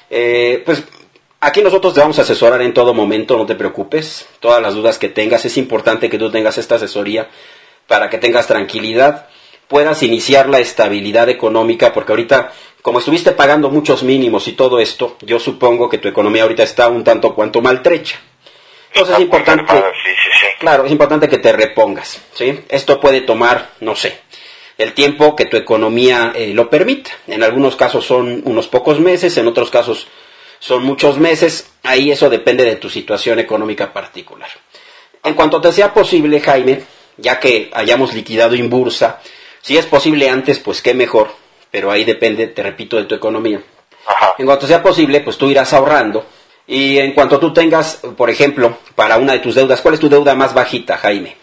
Pues aquí nosotros te vamos a asesorar en todo momento, no te preocupes. Todas las dudas que tengas, es importante que tú tengas esta asesoría para que tengas tranquilidad, puedas iniciar la estabilidad económica, porque ahorita, como estuviste pagando muchos mínimos y todo esto, yo supongo que tu economía ahorita está un tanto cuanto maltrecha. Entonces es importante, claro, es importante que te repongas, ¿sí? Esto puede tomar, no sé, el tiempo que tu economía lo permita. En algunos casos son unos pocos meses, en otros casos son muchos meses. Ahí eso depende de tu situación económica particular. En cuanto te sea posible, Jaime, ya que hayamos liquidado en bursa, si es posible antes, pues qué mejor, pero ahí depende, te repito, de tu economía. Ajá. En cuanto sea posible, pues tú irás ahorrando. Y en cuanto tú tengas, por ejemplo, para una de tus deudas, ¿cuál es tu deuda más bajita, Jaime?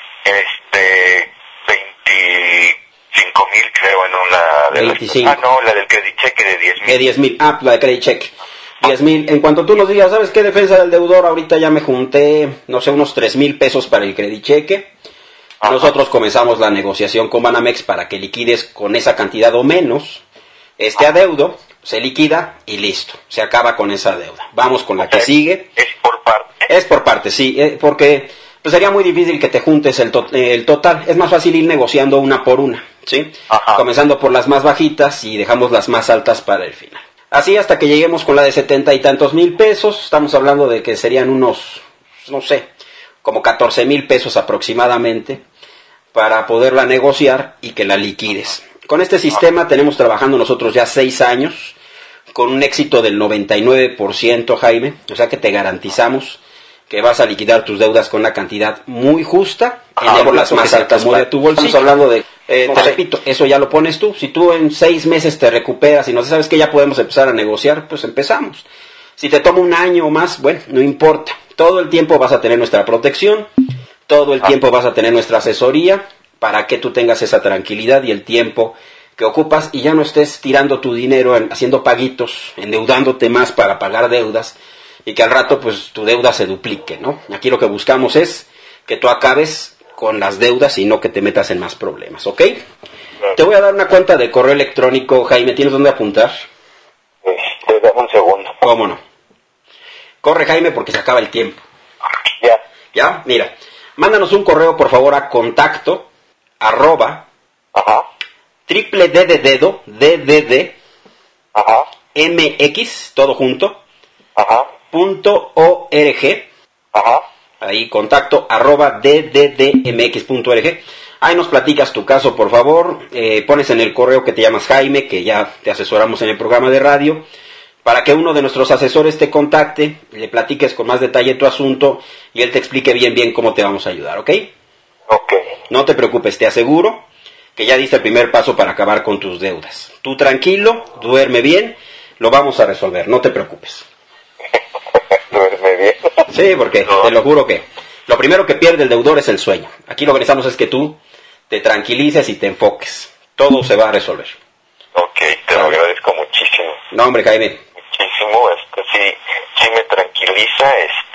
25,000 creo en una de 25. La del credit cheque de 10,000. De 10,000, la de credit check. 10,000, en cuanto tú nos digas, ¿sabes qué, defensa del deudor? Ahorita ya me junté, no sé, unos 3,000 pesos para el credit cheque. Ajá. Nosotros comenzamos la negociación con Banamex para que liquides con esa cantidad o menos este adeudo, se liquida y listo, se acaba con esa deuda. Vamos con la que sigue. ¿Es por parte? Es por parte, sí, porque pues sería muy difícil que te juntes el total. Es más fácil ir negociando una por una, ¿sí? Ajá. Comenzando por las más bajitas y dejamos las más altas para el final. Así hasta que lleguemos con la de 70 y tantos mil pesos. Estamos hablando de que serían unos, no sé, como 14,000 pesos aproximadamente para poderla negociar y que la liquides. Con este sistema tenemos trabajando nosotros ya 6 años, con un éxito del 99%, Jaime. O sea que te garantizamos que vas a liquidar tus deudas con una cantidad muy justa, por las más altas de tu bolsillo. Estamos hablando de, te repito, eso ya lo pones tú. Si tú en 6 meses te recuperas y no sabes que ya podemos empezar a negociar, pues empezamos. Si te toma un año o más, bueno, no importa. Todo el tiempo vas a tener nuestra protección, todo el tiempo vas a tener nuestra asesoría, para que tú tengas esa tranquilidad y el tiempo que ocupas y ya no estés tirando tu dinero haciendo paguitos, endeudándote más para pagar deudas y que al rato pues tu deuda se duplique, ¿no? Aquí lo que buscamos es que tú acabes con las deudas y no que te metas en más problemas, ¿ok? Te voy a dar una cuenta de correo electrónico, Jaime, ¿tienes dónde apuntar? Dame un segundo. ¿Cómo no? Corre, Jaime, porque se acaba el tiempo. Ya. ¿Ya? Mira, mándanos un correo, por favor, a contacto, @ Ajá. triple D de dedo, DDD, Ajá. MX, todo junto, Ajá. .org, Ajá. ahí contacto @ dddmx.org. Ahí nos platicas tu caso, por favor, pones en el correo que te llamas Jaime, que ya te asesoramos en el programa de radio, para que uno de nuestros asesores te contacte, le platiques con más detalle tu asunto y él te explique bien cómo te vamos a ayudar, ¿ok? Ok. No te preocupes, te aseguro que ya diste el primer paso para acabar con tus deudas. Tú tranquilo, duerme bien, lo vamos a resolver, no te preocupes. Duerme bien. Sí, porque te lo juro que lo primero que pierde el deudor es el sueño. Aquí lo que necesitamos es que tú te tranquilices y te enfoques. Todo se va a resolver. Ok, te lo agradezco muchísimo. No, hombre, Jaime. Muchísimo, sí me tranquiliza,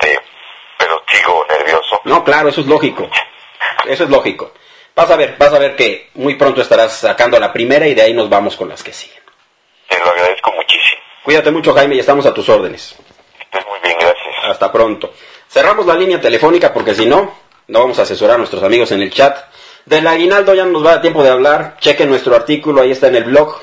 pero sigo nervioso. No, claro, eso es lógico. Eso es lógico. Vas a ver que muy pronto estarás sacando la primera y de ahí nos vamos con las que siguen. Te lo agradezco muchísimo. Cuídate mucho, Jaime, y estamos a tus órdenes. Estás muy bien, gracias. Hasta pronto. Cerramos la línea telefónica porque si no, no vamos a asesorar a nuestros amigos en el chat. Del aguinaldo ya no nos va a dar tiempo de hablar. Chequen nuestro artículo, ahí está en el blog.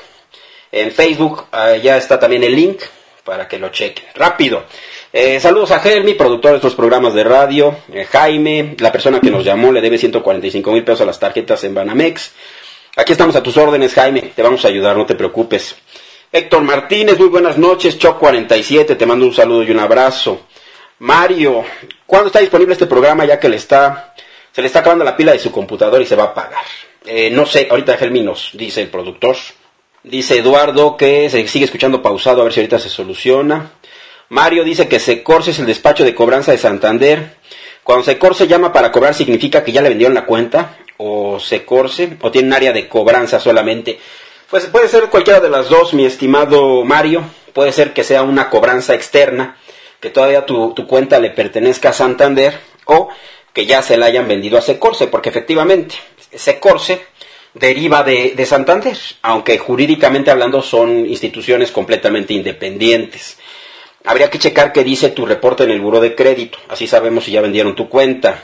En Facebook ya está también el link para que lo chequen. Rápido. Saludos a Helmi, productor de estos programas de radio. Jaime, la persona que nos llamó, le debe 145,000 pesos a las tarjetas en Banamex. Aquí estamos a tus órdenes, Jaime. Te vamos a ayudar, no te preocupes. Héctor Martínez, muy buenas noches. Choc47, te mando un saludo y un abrazo. Mario, ¿cuándo está disponible este programa ya que se le está acabando la pila de su computadora y se va a apagar? No sé, ahorita Helmi nos dice el productor. Dice Eduardo que se sigue escuchando pausado, a ver si ahorita se soluciona. Mario dice que Secorse es el despacho de cobranza de Santander. Cuando Secorse llama para cobrar, ¿significa que ya le vendieron la cuenta? ¿O Secorse? ¿O tiene un área de cobranza solamente? Pues puede ser cualquiera de las dos, mi estimado Mario. Puede ser que sea una cobranza externa, que todavía tu cuenta le pertenezca a Santander, o que ya se la hayan vendido a Secorse, porque efectivamente Secorse deriva de Santander, aunque jurídicamente hablando son instituciones completamente independientes. Habría que checar qué dice tu reporte en el buró de crédito, así sabemos si ya vendieron tu cuenta.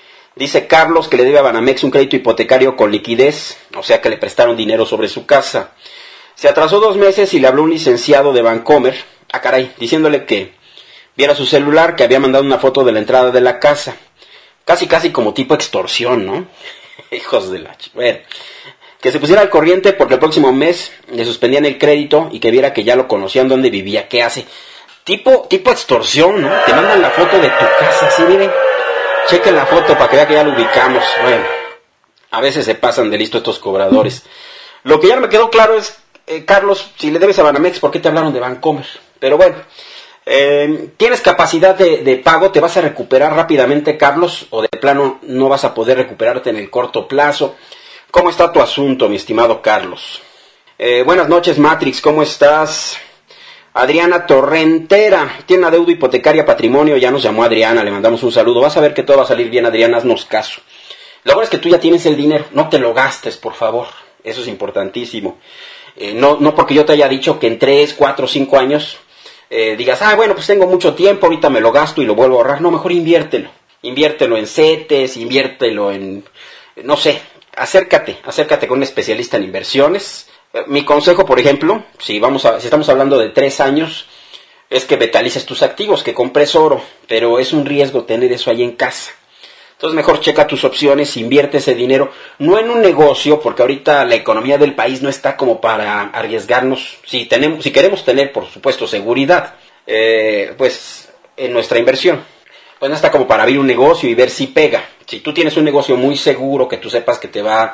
Dice Carlos que le debe a Banamex un crédito hipotecario con liquidez, o sea que le prestaron dinero sobre su casa. Se atrasó 2 meses y le habló un licenciado de Bancomer, diciéndole que viera su celular, que había mandado una foto de la entrada de la casa. Casi como tipo extorsión, ¿no? Hijos de la... Bueno, que se pusiera al corriente porque el próximo mes le suspendían el crédito y que viera que ya lo conocían, dónde vivía, qué hace. Tipo extorsión, ¿no? Te mandan la foto de tu casa, ¿sí? Miren, chequen la foto para que vea que ya lo ubicamos. Bueno, a veces se pasan de listo estos cobradores. Lo que ya no me quedó claro es, Carlos, si le debes a Banamex, ¿por qué te hablaron de Bancomer? Pero bueno, ¿tienes capacidad de pago? ¿Te vas a recuperar rápidamente, Carlos? ¿O de plano no vas a poder recuperarte en el corto plazo? ¿Cómo está tu asunto, mi estimado Carlos? Buenas noches, Matrix, ¿cómo estás? Adriana Torrentera, tiene una deuda hipotecaria patrimonio, ya nos llamó Adriana, le mandamos un saludo. Vas a ver que todo va a salir bien, Adriana, haznos caso. Lo bueno es que tú ya tienes el dinero, no te lo gastes, por favor, eso es importantísimo. No porque yo te haya dicho que en 3, 4, 5 años digas, bueno, pues tengo mucho tiempo, ahorita me lo gasto y lo vuelvo a ahorrar. No, mejor inviértelo en CETES, inviértelo en, no sé, acércate con un especialista en inversiones. Mi consejo, por ejemplo, si estamos hablando de 3 años, es que metalices tus activos, que compres oro, pero es un riesgo tener eso ahí en casa. Entonces mejor checa tus opciones, invierte ese dinero, no en un negocio, porque ahorita la economía del país no está como para arriesgarnos. Si queremos tener, por supuesto, seguridad, pues en nuestra inversión, pues no está como para abrir un negocio y ver si pega. Si tú tienes un negocio muy seguro, que tú sepas que te va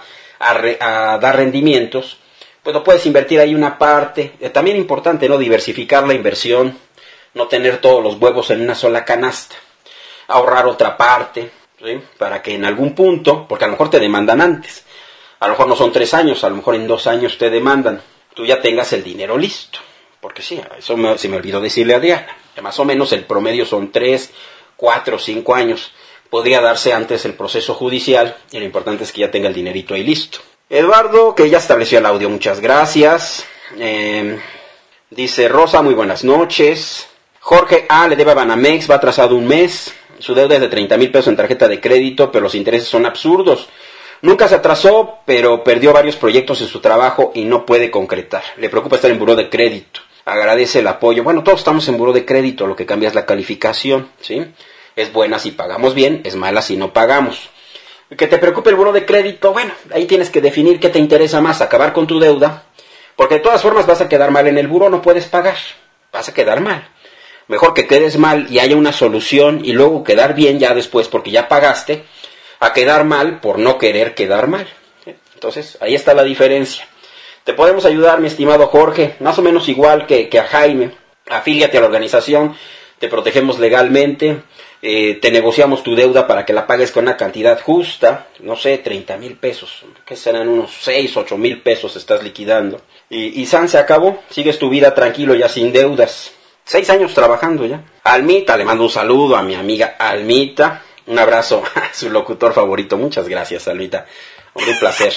a dar rendimientos, pues lo puedes invertir ahí una parte. También importante, ¿no? Diversificar la inversión, no tener todos los huevos en una sola canasta, ahorrar otra parte, ¿sí? Para que en algún punto, porque a lo mejor te demandan antes, A lo mejor no son 3 años, a lo mejor en 2 años te demandan. Tú ya tengas el dinero listo. Porque sí, eso se me olvidó decirle a Diana. Que más o menos el promedio son 3, 4, 5 años. Podría darse antes el proceso judicial y lo importante es que ya tenga el dinerito ahí listo. Eduardo, que ya estableció el audio, muchas gracias. Dice Rosa, muy buenas noches. Jorge A. le debe a Banamex, va atrasado un mes. Su deuda es de 30,000 pesos en tarjeta de crédito, pero los intereses son absurdos. Nunca se atrasó, pero perdió varios proyectos en su trabajo y no puede concretar. Le preocupa estar en buró de crédito. Agradece el apoyo. Bueno, todos estamos en buró de crédito, lo que cambia es la calificación, ¿sí? Es buena si pagamos bien, es mala si no pagamos. Que te preocupe el buró de crédito, bueno, ahí tienes que definir qué te interesa más, acabar con tu deuda, porque de todas formas vas a quedar mal en el buró, no puedes pagar, vas a quedar mal. Mejor que quedes mal y haya una solución y luego quedar bien ya después porque ya pagaste, a quedar mal por no querer quedar mal. Entonces, ahí está la diferencia. Te podemos ayudar, mi estimado Jorge, más o menos igual que a Jaime. Afíliate a la organización, te protegemos legalmente, te negociamos tu deuda para que la pagues con una cantidad justa, no sé, 30,000 pesos, que serán unos 6, 8 mil pesos estás liquidando. Y San se acabó, sigues tu vida tranquilo ya sin deudas. 6 años trabajando ya. Almita, le mando un saludo a mi amiga Almita. Un abrazo a su locutor favorito. Muchas gracias, Almita. Un placer.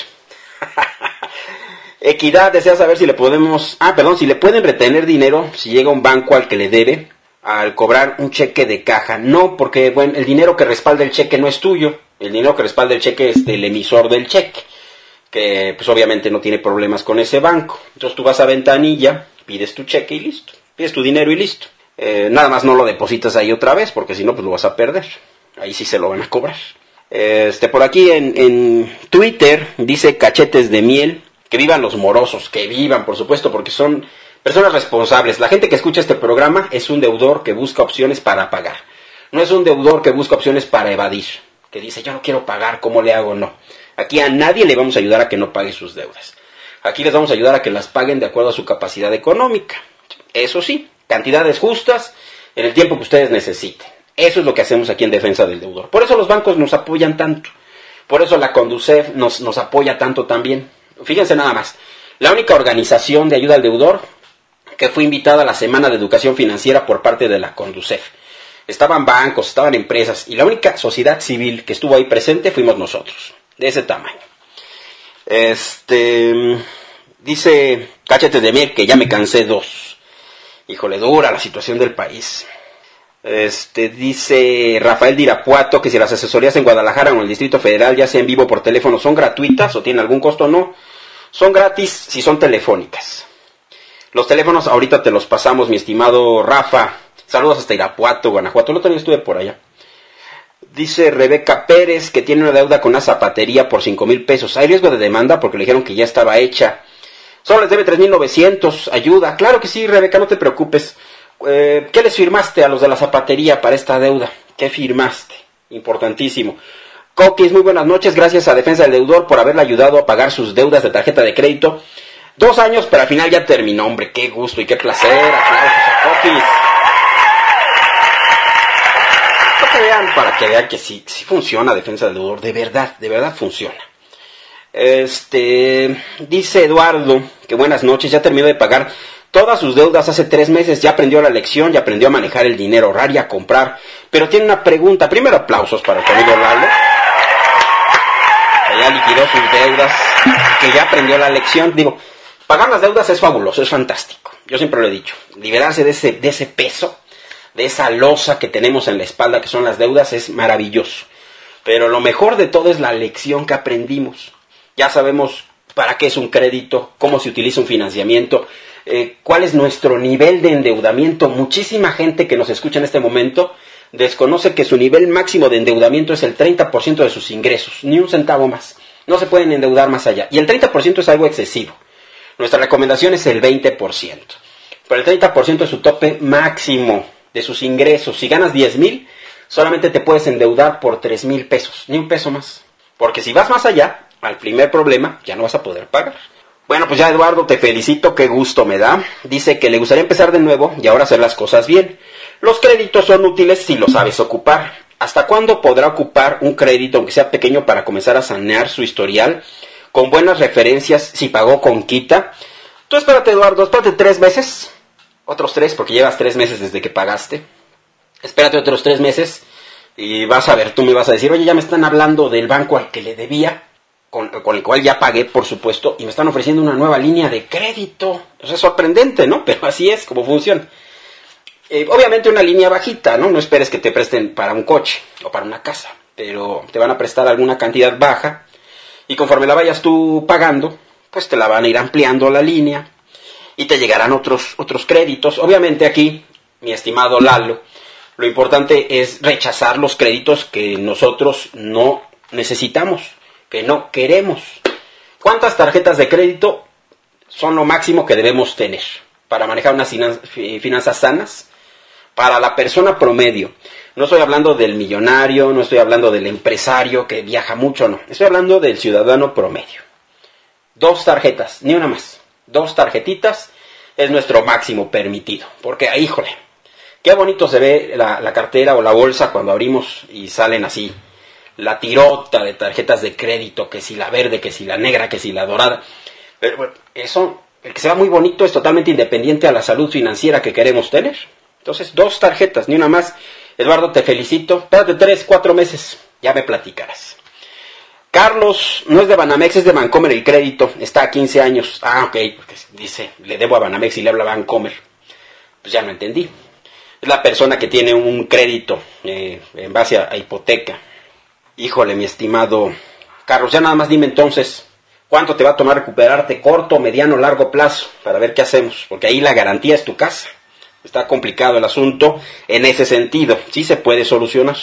Equidad, desea saber si le podemos... si le pueden retener dinero si llega un banco al que le debe al cobrar un cheque de caja. No, porque bueno, el dinero que respalda el cheque no es tuyo. El dinero que respalda el cheque es del emisor del cheque, que pues obviamente no tiene problemas con ese banco. Entonces tú vas a ventanilla, pides tu cheque y listo. Pides tu dinero y listo. Nada más no lo depositas ahí otra vez, porque si no, pues lo vas a perder. Ahí sí se lo van a cobrar. Por aquí en Twitter dice Cachetes de Miel, que vivan los morosos, que vivan, por supuesto, porque son personas responsables. La gente que escucha este programa es un deudor que busca opciones para pagar. No es un deudor que busca opciones para evadir, que dice, yo no quiero pagar, ¿cómo le hago? No. Aquí a nadie le vamos a ayudar a que no pague sus deudas. Aquí les vamos a ayudar a que las paguen de acuerdo a su capacidad económica. Eso sí, cantidades justas en el tiempo que ustedes necesiten. Eso es lo que hacemos aquí en Defensa del Deudor. Por eso los bancos nos apoyan tanto. Por eso la Conducef nos apoya tanto también. Fíjense nada más. La única organización de ayuda al deudor que fue invitada a la Semana de Educación Financiera por parte de la Conducef. Estaban bancos, estaban empresas. Y la única sociedad civil que estuvo ahí presente fuimos nosotros. De ese tamaño. Dice Cachetes de Miel que ya me cansé 2. Híjole, dura la situación del país. Dice Rafael de Irapuato que si las asesorías en Guadalajara o en el Distrito Federal, ya sea en vivo por teléfono, ¿son gratuitas o tienen algún costo? No, son gratis si son telefónicas. Los teléfonos ahorita te los pasamos, mi estimado Rafa. Saludos hasta Irapuato, Guanajuato. El otro día estuve por allá. Dice Rebeca Pérez que tiene una deuda con una zapatería por 5,000 pesos. Hay riesgo de demanda porque le dijeron que ya estaba hecha. Solo les debe 3,900. Ayuda. Claro que sí, Rebeca, no te preocupes. ¿Qué les firmaste a los de la zapatería para esta deuda? ¿Qué firmaste? Importantísimo. Coquis, muy buenas noches. Gracias a Defensa del Deudor por haberle ayudado a pagar sus deudas de tarjeta de crédito. 2 años, pero al final ya terminó. Hombre, qué gusto y qué placer. Aplausos a Coquis. Para que vean que sí funciona Defensa del Deudor. De verdad funciona. Dice Eduardo que buenas noches. Ya terminó de pagar todas sus deudas hace 3 meses, ya aprendió la lección, ya aprendió a manejar el dinero, ahorrar y a comprar. Pero tiene una pregunta. Primero, aplausos para el amigo Lalo, que ya liquidó sus deudas, que ya aprendió la lección. Digo, pagar las deudas es fabuloso, es fantástico. Yo siempre lo he dicho. Liberarse de ese peso, de esa losa que tenemos en la espalda, que son las deudas, es maravilloso. Pero lo mejor de todo es la lección que aprendimos. Ya sabemos para qué es un crédito, cómo se utiliza un financiamiento, cuál es nuestro nivel de endeudamiento. Muchísima gente que nos escucha en este momento desconoce que su nivel máximo de endeudamiento es el 30% de sus ingresos, ni un centavo más. No se pueden endeudar más allá. Y el 30% es algo excesivo. Nuestra recomendación es el 20%. Pero el 30% es su tope máximo de sus ingresos. Si ganas 10,000, solamente te puedes endeudar por 3,000 pesos, ni un peso más. Porque si vas más allá, al primer problema, ya no vas a poder pagar. Bueno, pues ya Eduardo, te felicito, qué gusto me da. Dice que le gustaría empezar de nuevo y ahora hacer las cosas bien. Los créditos son útiles si lo sabes ocupar. ¿Hasta cuándo podrá ocupar un crédito, aunque sea pequeño, para comenzar a sanear su historial con buenas referencias, si pagó con quita. Tú espérate, Eduardo, espérate 3 meses, otros 3, porque llevas 3 meses desde que pagaste. Espérate otros 3 meses y vas a ver, tú me vas a decir, oye, ya me están hablando del banco al que le debía, con el cual ya pagué, por supuesto, y me están ofreciendo una nueva línea de crédito. Eso es sorprendente, ¿no? Pero así es como funciona. Obviamente una línea bajita, ¿no? No esperes que te presten para un coche o para una casa, pero te van a prestar alguna cantidad baja y conforme la vayas tú pagando, pues te la van a ir ampliando la línea y te llegarán otros créditos. Obviamente aquí, mi estimado Lalo, lo importante es rechazar los créditos que nosotros no necesitamos, que no queremos. ¿Cuántas tarjetas de crédito son lo máximo que debemos tener para manejar unas finanzas sanas? Para la persona promedio. No estoy hablando del millonario, no estoy hablando del empresario que viaja mucho, no. Estoy hablando del ciudadano promedio. 2 tarjetas, ni una más. 2 tarjetitas es nuestro máximo permitido. Porque, híjole, qué bonito se ve la cartera o la bolsa cuando abrimos y salen así. La tirota de tarjetas de crédito, que si la verde, que si la negra, que si la dorada. Pero bueno, eso, el que se va muy bonito es totalmente independiente a la salud financiera que queremos tener. Entonces, 2 tarjetas, ni una más. Eduardo, te felicito. Espérate 3, 4 meses, ya me platicarás. Carlos, no es de Banamex, es de Bancomer el crédito. Está a 15 años. Ah, ok, porque dice, le debo a Banamex y le habla a Bancomer. Pues ya no entendí. Es la persona que tiene un crédito en base a hipoteca. Híjole, mi estimado Carlos, ya nada más dime entonces, ¿cuánto te va a tomar recuperarte? ¿Corto, mediano, largo plazo? Para ver qué hacemos, porque ahí la garantía es tu casa. Está complicado el asunto en ese sentido. Sí se puede solucionar.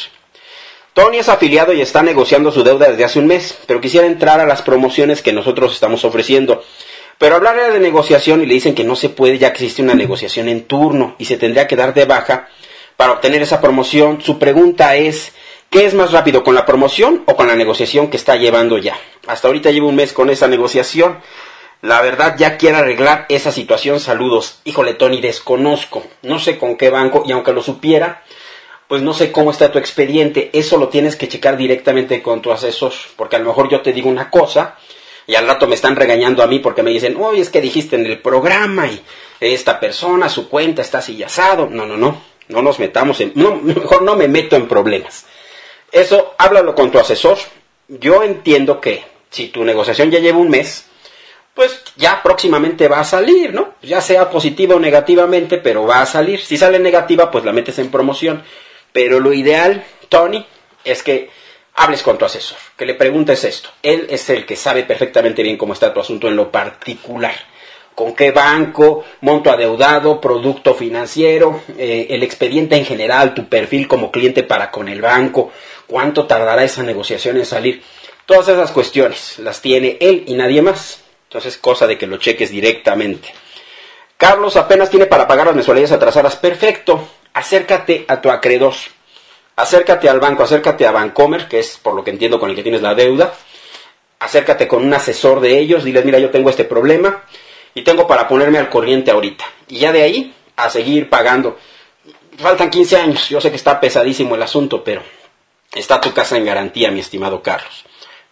Tony es afiliado y está negociando su deuda desde hace un mes, pero quisiera entrar a las promociones que nosotros estamos ofreciendo. Pero hablarle de negociación y le dicen que no se puede, ya que existe una negociación en turno y se tendría que dar de baja para obtener esa promoción. Su pregunta es, ¿qué es más rápido, con la promoción o con la negociación que está llevando ya? Hasta ahorita llevo un mes con esa negociación. La verdad, ya quiero arreglar esa situación. Saludos. Híjole, Tony, desconozco. No sé con qué banco, y aunque lo supiera, pues no sé cómo está tu expediente. Eso lo tienes que checar directamente con tu asesor, porque a lo mejor yo te digo una cosa, y al rato me están regañando a mí porque me dicen, oye, es que dijiste en el programa, y esta persona, su cuenta está así y asado. No nos metamos mejor no me meto en problemas. Eso, háblalo con tu asesor. Yo entiendo que si tu negociación ya lleva un mes, pues ya próximamente va a salir, ¿no? Ya sea positiva o negativamente, pero va a salir. Si sale negativa, pues la metes en promoción. Pero lo ideal, Tony, es que hables con tu asesor, que le preguntes esto. Él es el que sabe perfectamente bien cómo está tu asunto en lo particular. Con qué banco, monto adeudado, producto financiero, el expediente en general, tu perfil como cliente para con el banco, cuánto tardará esa negociación en salir. Todas esas cuestiones las tiene él y nadie más. Entonces, cosa de que lo cheques directamente. Carlos apenas tiene para pagar las mensualidades atrasadas. Perfecto. Acércate a tu acreedor. Acércate al banco, acércate a Bancomer, que es por lo que entiendo con el que tienes la deuda. Acércate con un asesor de ellos. Diles, mira, yo tengo este problema y tengo para ponerme al corriente ahorita. Y ya de ahí, a seguir pagando. Faltan 15 años. Yo sé que está pesadísimo el asunto, pero está tu casa en garantía, mi estimado Carlos.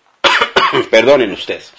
Perdonen ustedes.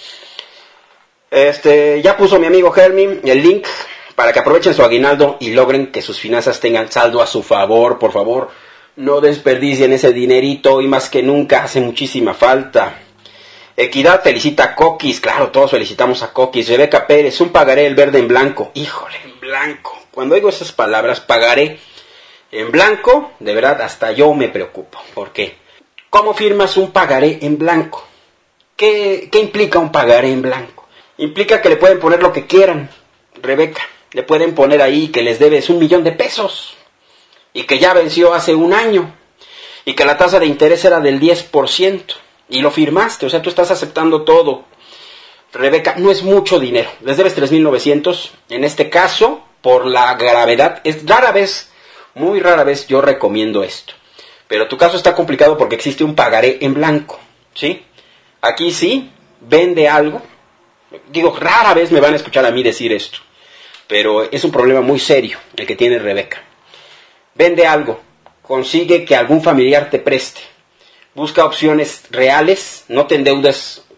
Ya puso mi amigo Hermi el link para que aprovechen su aguinaldo y logren que sus finanzas tengan saldo a su favor. Por favor, no desperdicien ese dinerito y más que nunca hace muchísima falta. Equidad felicita a Coquis. Claro, todos felicitamos a Coquis. Rebeca Pérez, un pagaré el verde en blanco. Híjole, en blanco. Cuando oigo esas palabras, pagaré en blanco, de verdad hasta yo me preocupo. ¿Por qué? ¿Cómo firmas un pagaré en blanco? ¿Qué implica un pagaré en blanco? Implica que le pueden poner lo que quieran, Rebeca. Le pueden poner ahí que les debes 1,000,000 de pesos y que ya venció hace un año y que la tasa de interés era del 10% y lo firmaste, o sea, tú estás aceptando todo. Rebeca, no es mucho dinero, les debes 3,900. En este caso, por la gravedad, es rara vez, muy rara vez yo recomiendo esto. Pero tu caso está complicado porque existe un pagaré en blanco, ¿sí? Aquí sí, vende algo. Digo, rara vez me van a escuchar a mí decir esto, pero es un problema muy serio el que tiene Rebeca. Vende algo, consigue que algún familiar te preste, busca opciones reales, no te endeudes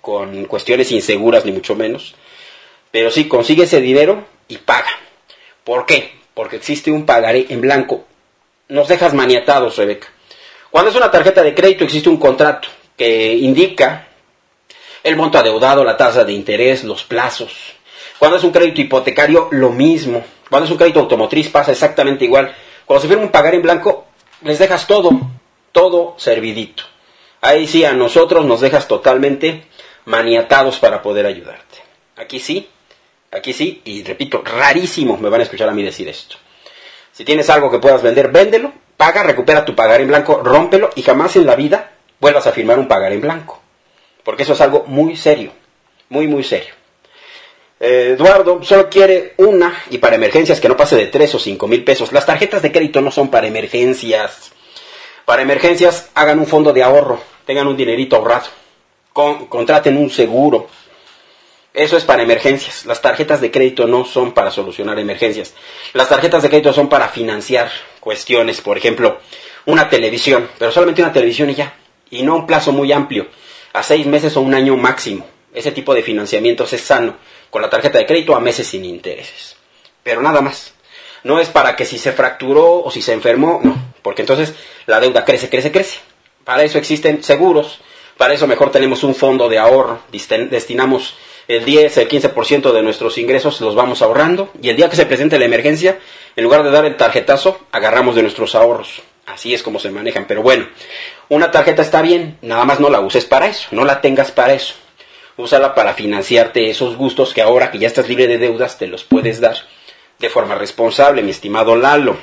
con cuestiones inseguras ni mucho menos, pero sí consigue ese dinero y paga. ¿Por qué? Porque existe un pagaré en blanco. Nos dejas maniatados, Rebeca. Cuando es una tarjeta de crédito existe un contrato que indica el monto adeudado, la tasa de interés, los plazos. Cuando es un crédito hipotecario, lo mismo. Cuando es un crédito automotriz pasa exactamente igual. Cuando se firma un pagaré en blanco, les dejas todo servidito. Ahí sí, a nosotros nos dejas totalmente maniatados para poder ayudarte. Aquí sí, y repito, rarísimo me van a escuchar a mí decir esto. Si tienes algo que puedas vender, véndelo, paga, recupera tu pagaré en blanco, rómpelo y jamás en la vida vuelvas a firmar un pagaré en blanco. Porque eso es algo muy serio, muy serio. Eduardo solo quiere una y para emergencias que no pase de 3 o 5 mil pesos. Las tarjetas de crédito no son para emergencias. Para emergencias hagan un fondo de ahorro, tengan un dinerito ahorrado, contraten un seguro. Eso es para emergencias. Las tarjetas de crédito no son para solucionar emergencias. Las tarjetas de crédito son para financiar cuestiones, por ejemplo, una televisión, pero solamente una televisión y ya, y no un plazo muy amplio, a 6 meses o un año máximo. Ese tipo de financiamientos es sano, con la tarjeta de crédito a meses sin intereses. Pero nada más. No es para que si se fracturó o si se enfermó, no, porque entonces la deuda crece. Para eso existen seguros, para eso mejor tenemos un fondo de ahorro, destinamos el 10, el 15% de nuestros ingresos, los vamos ahorrando, y el día que se presente la emergencia, en lugar de dar el tarjetazo, agarramos de nuestros ahorros. Así es como se manejan, pero bueno, una tarjeta está bien, nada más no la uses para eso, no la tengas para eso. Úsala para financiarte esos gustos que ahora que ya estás libre de deudas te los puedes dar de forma responsable, mi estimado Lalo.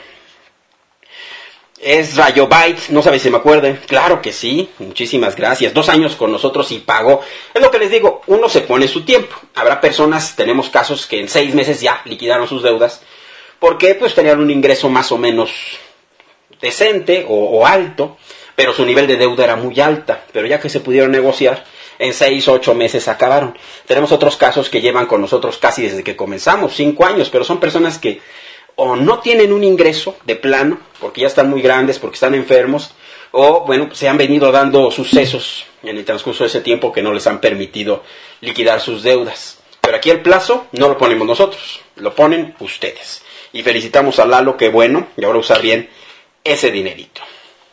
Es Rayobyte, no sabes si me acuerden. Claro que sí, muchísimas gracias. 2 años con nosotros y pagó. Es lo que les digo, uno se pone su tiempo. Habrá personas, tenemos casos que en 6 meses ya liquidaron sus deudas porque pues tenían un ingreso más o menos decente o alto, pero su nivel de deuda era muy alta. Pero ya que se pudieron negociar, en 6 o 8 meses acabaron. Tenemos otros casos que llevan con nosotros casi desde que comenzamos, 5 años, pero son personas que o no tienen un ingreso de plano, porque ya están muy grandes, porque están enfermos, o bueno, se han venido dando sucesos en el transcurso de ese tiempo que no les han permitido liquidar sus deudas. Pero aquí el plazo no lo ponemos nosotros, lo ponen ustedes. Y felicitamos a Lalo, que bueno, y ahora usar bien ese dinerito.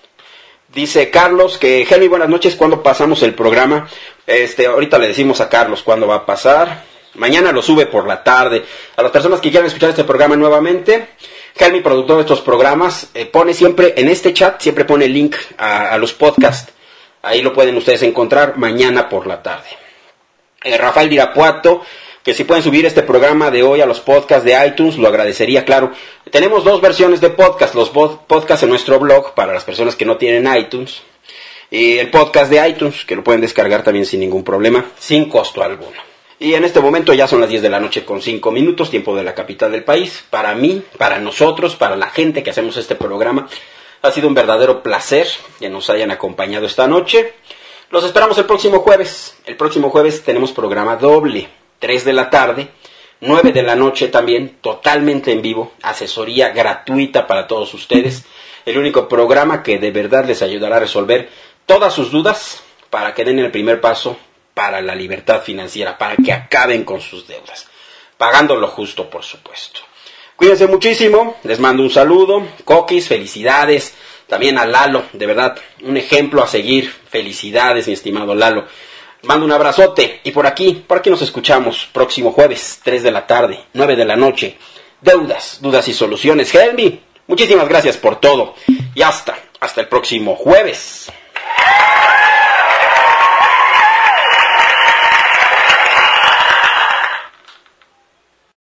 Dice Carlos que, Helmi, buenas noches, ¿cuándo pasamos el programa? Ahorita le decimos a Carlos cuándo va a pasar. Mañana lo sube por la tarde. A las personas que quieran escuchar este programa nuevamente, Helmi, productor de estos programas, pone siempre, en este chat, siempre pone el link a los podcasts. Ahí lo pueden ustedes encontrar mañana por la tarde. Rafael Dirapuato, que si pueden subir este programa de hoy a los podcasts de iTunes, lo agradecería, claro. Tenemos 2 versiones de podcast, los podcasts en nuestro blog para las personas que no tienen iTunes, y el podcast de iTunes, que lo pueden descargar también sin ningún problema, sin costo alguno. Y en este momento ya son las 10 de la noche con 5 minutos, tiempo de la capital del país. Para mí, para nosotros, para la gente que hacemos este programa, ha sido un verdadero placer que nos hayan acompañado esta noche. Los esperamos el próximo jueves. El próximo jueves tenemos programa doble, 3 de la tarde, 9 de la noche también, totalmente en vivo, asesoría gratuita para todos ustedes. El único programa que de verdad les ayudará a resolver todas sus dudas para que den el primer paso para la libertad financiera, para que acaben con sus deudas, pagando lo justo, por supuesto. Cuídense muchísimo, les mando un saludo, Coquis, felicidades, también a Lalo, de verdad, un ejemplo a seguir, felicidades, mi estimado Lalo. Mando un abrazote, y por aquí nos escuchamos próximo jueves, 3 de la tarde, 9 de la noche, dudas y soluciones. Helmi, muchísimas gracias por todo, y hasta el próximo jueves.